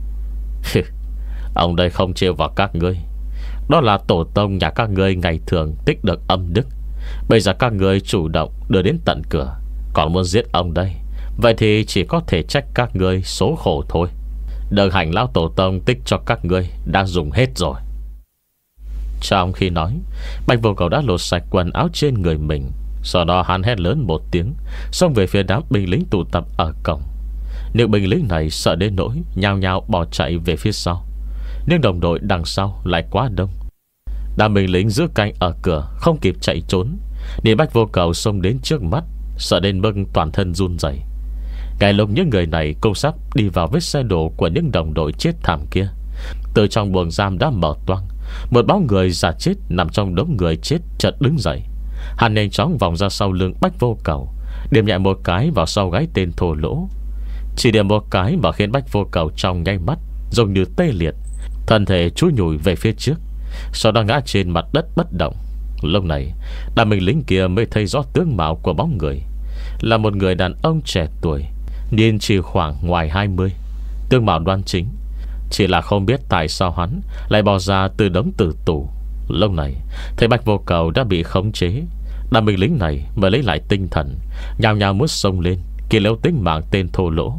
ông đây không trêu vào các ngươi. Đó là tổ tông nhà các ngươi ngày thường tích được âm đức, bây giờ các ngươi chủ động đưa đến tận cửa, còn muốn giết ông đây, vậy thì chỉ có thể trách các ngươi số khổ thôi. Đợt hành lão tổ tông tích cho các ngươi đã dùng hết rồi. Trong khi nói, Bạch Vô Cầu đã lột sạch quần áo trên người mình. Sau đó hắn hét lớn một tiếng, xông về phía đám binh lính tụ tập ở cổng. Những binh lính này sợ đến nỗi nhao nhao bỏ chạy về phía sau, nhưng đồng đội đằng sau lại quá đông. Đám binh lính giữ canh ở cửa không kịp chạy trốn, nhìn Bách Vô Cầu xông đến trước mắt, sợ đến mức toàn thân run rẩy. Ngay lúc những người này cũng sắp đi vào vết xe đổ của những đồng đội chết thảm kia, từ trong buồng giam đã mở toang, một bóng người già chết nằm trong đống người chết chợt đứng dậy. Hắn nhanh chóng vòng ra sau lưng Bách Vô Cầu, điểm nhẹ một cái vào sau gáy tên thô lỗ. Chỉ điểm một cái mà khiến Bách Vô Cầu trong nháy mắt giống như tê liệt, thân thể chúi nhùi về phía trước, sau đó ngã trên mặt đất bất động. Lúc này đám binh lính kia mới thấy rõ tướng mạo của bóng người. Là một người đàn ông trẻ tuổi, niên chỉ khoảng ngoài hai mươi, tướng mạo đoan chính. Chỉ là không biết tại sao hắn lại bò ra từ đống tử tù. Lúc này thấy Bách Vô Cầu đã bị khống chế, đám binh lính này mới lấy lại tinh thần, nhào nhào muốn xông lên kỳ lêu tính mạng tên thô lỗ.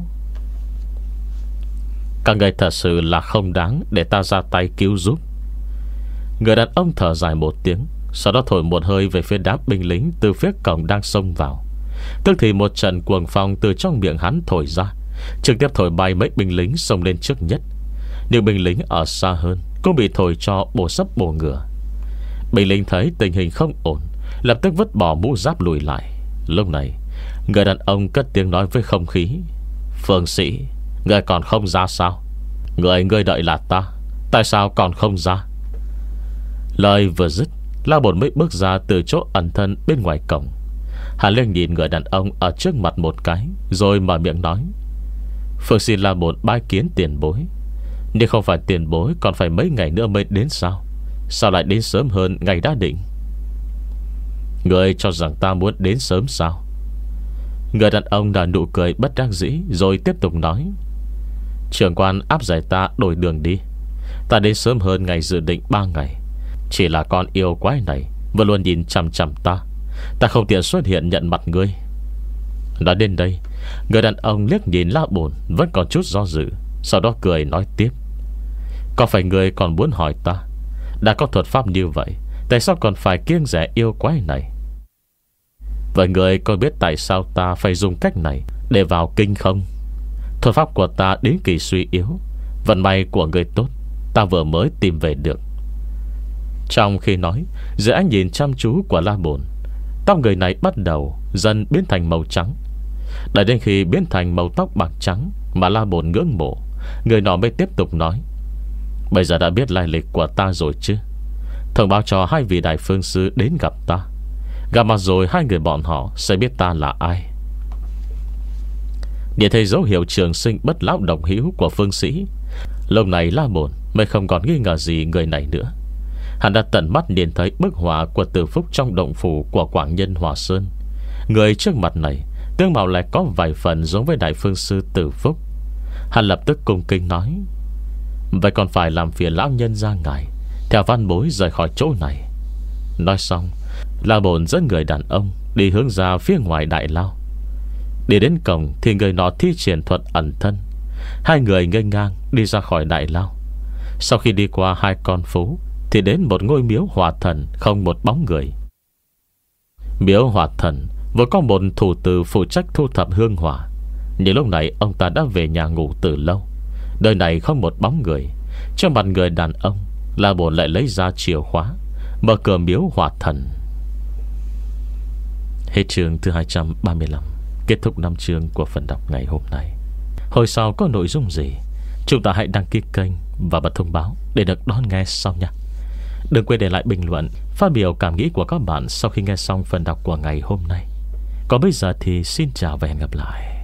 Các người thật sự là không đáng để ta ra tay cứu giúp. Người đàn ông thở dài một tiếng, sau đó thổi một hơi về phía đám binh lính từ phía cổng đang xông vào. Tức thì một trận cuồng phong từ trong miệng hắn thổi ra, trực tiếp thổi bay mấy binh lính xông lên trước nhất. Nhưng binh lính ở xa hơn cũng bị thổi cho bổ sấp bổ ngửa. Binh lính thấy tình hình không ổn, lập tức vứt bỏ mũ giáp lùi lại. Lúc này người đàn ông cất tiếng nói với không khí: Phương sĩ, người còn không ra sao? Người người đợi là ta, tại sao còn không ra? Lời vừa dứt, La Bồn mới bước ra từ chỗ ẩn thân bên ngoài cổng. Hắn lên nhìn người đàn ông ở trước mặt một cái, rồi mở miệng nói: Phương sĩ La Bồn bái kiến tiền bối. Nhưng không phải tiền bối còn phải mấy ngày nữa mới đến sao? Sao lại đến sớm hơn ngày đã định? Người cho rằng ta muốn đến sớm sao? Người đàn ông đã nụ cười bất đắc dĩ, rồi tiếp tục nói: Trưởng quan áp giải ta đổi đường đi. Ta đến sớm hơn ngày dự định ba ngày. Chỉ là con yêu quái này vẫn luôn nhìn chằm chằm ta, ta không tiện xuất hiện nhận mặt ngươi. Nói đến đây, người đàn ông liếc nhìn La Bồn vẫn còn chút do dự, sau đó cười nói tiếp: Có phải ngươi còn muốn hỏi ta, đã có thuật pháp như vậy, tại sao còn phải kiêng rẻ yêu quái này? Vậy ngươi có biết tại sao ta phải dùng cách này để vào kinh không? Thuật pháp của ta đến kỳ suy yếu, vận may của người tốt, ta vừa mới tìm về được. Trong khi nói, dưới ánh nhìn chăm chú của La Bồn, tóc người này bắt đầu dần biến thành màu trắng. Đợi đến khi biến thành màu tóc bạc trắng mà La Bồn ngưỡng mộ, người nọ mới tiếp tục nói: Bây giờ đã biết lai lịch của ta rồi chứ? Thông báo cho hai vị đại phương sư đến gặp ta. Gặp mặt rồi hai người bọn họ sẽ biết ta là ai. Để thấy dấu hiệu trường sinh bất lão đồng hữu của phương sĩ, lúc này La Bồn mới không còn nghi ngờ gì người này nữa. Hắn đã tận mắt nhìn thấy bức họa của Từ Phúc trong động phủ của Quảng Nhân Hòa Sơn. Người trước mặt này tương mạo lại có vài phần giống với đại phương sư Từ Phúc. Hắn lập tức cung kính nói: Vậy còn phải làm phiền lão nhân ra ngài theo văn bối rời khỏi chỗ này. Nói xong, La Bồn dẫn người đàn ông đi hướng ra phía ngoài đại lao. Đi đến cổng thì người nọ thi triển thuật ẩn thân. Hai người nghênh ngang đi ra khỏi đại lao. Sau khi đi qua hai con phố thì đến một ngôi miếu hỏa thần không một bóng người. Miếu hỏa thần vừa có một thủ tử phụ trách thu thập hương hỏa, nhưng lúc này ông ta đã về nhà ngủ từ lâu. Đời này không một bóng người. Trước mặt người đàn ông, La Bồn lại lấy ra chìa khóa, mở cửa miếu hỏa thần. Hết chương thứ hai trăm ba mươi lăm. Kết thúc năm chương của phần đọc ngày hôm nay. Hồi sau có nội dung gì, chúng ta hãy đăng ký kênh và bật thông báo để được đón nghe sau nha. Đừng quên để lại bình luận, phát biểu cảm nghĩ của các bạn sau khi nghe xong phần đọc của ngày hôm nay. Còn bây giờ thì xin chào và hẹn gặp lại.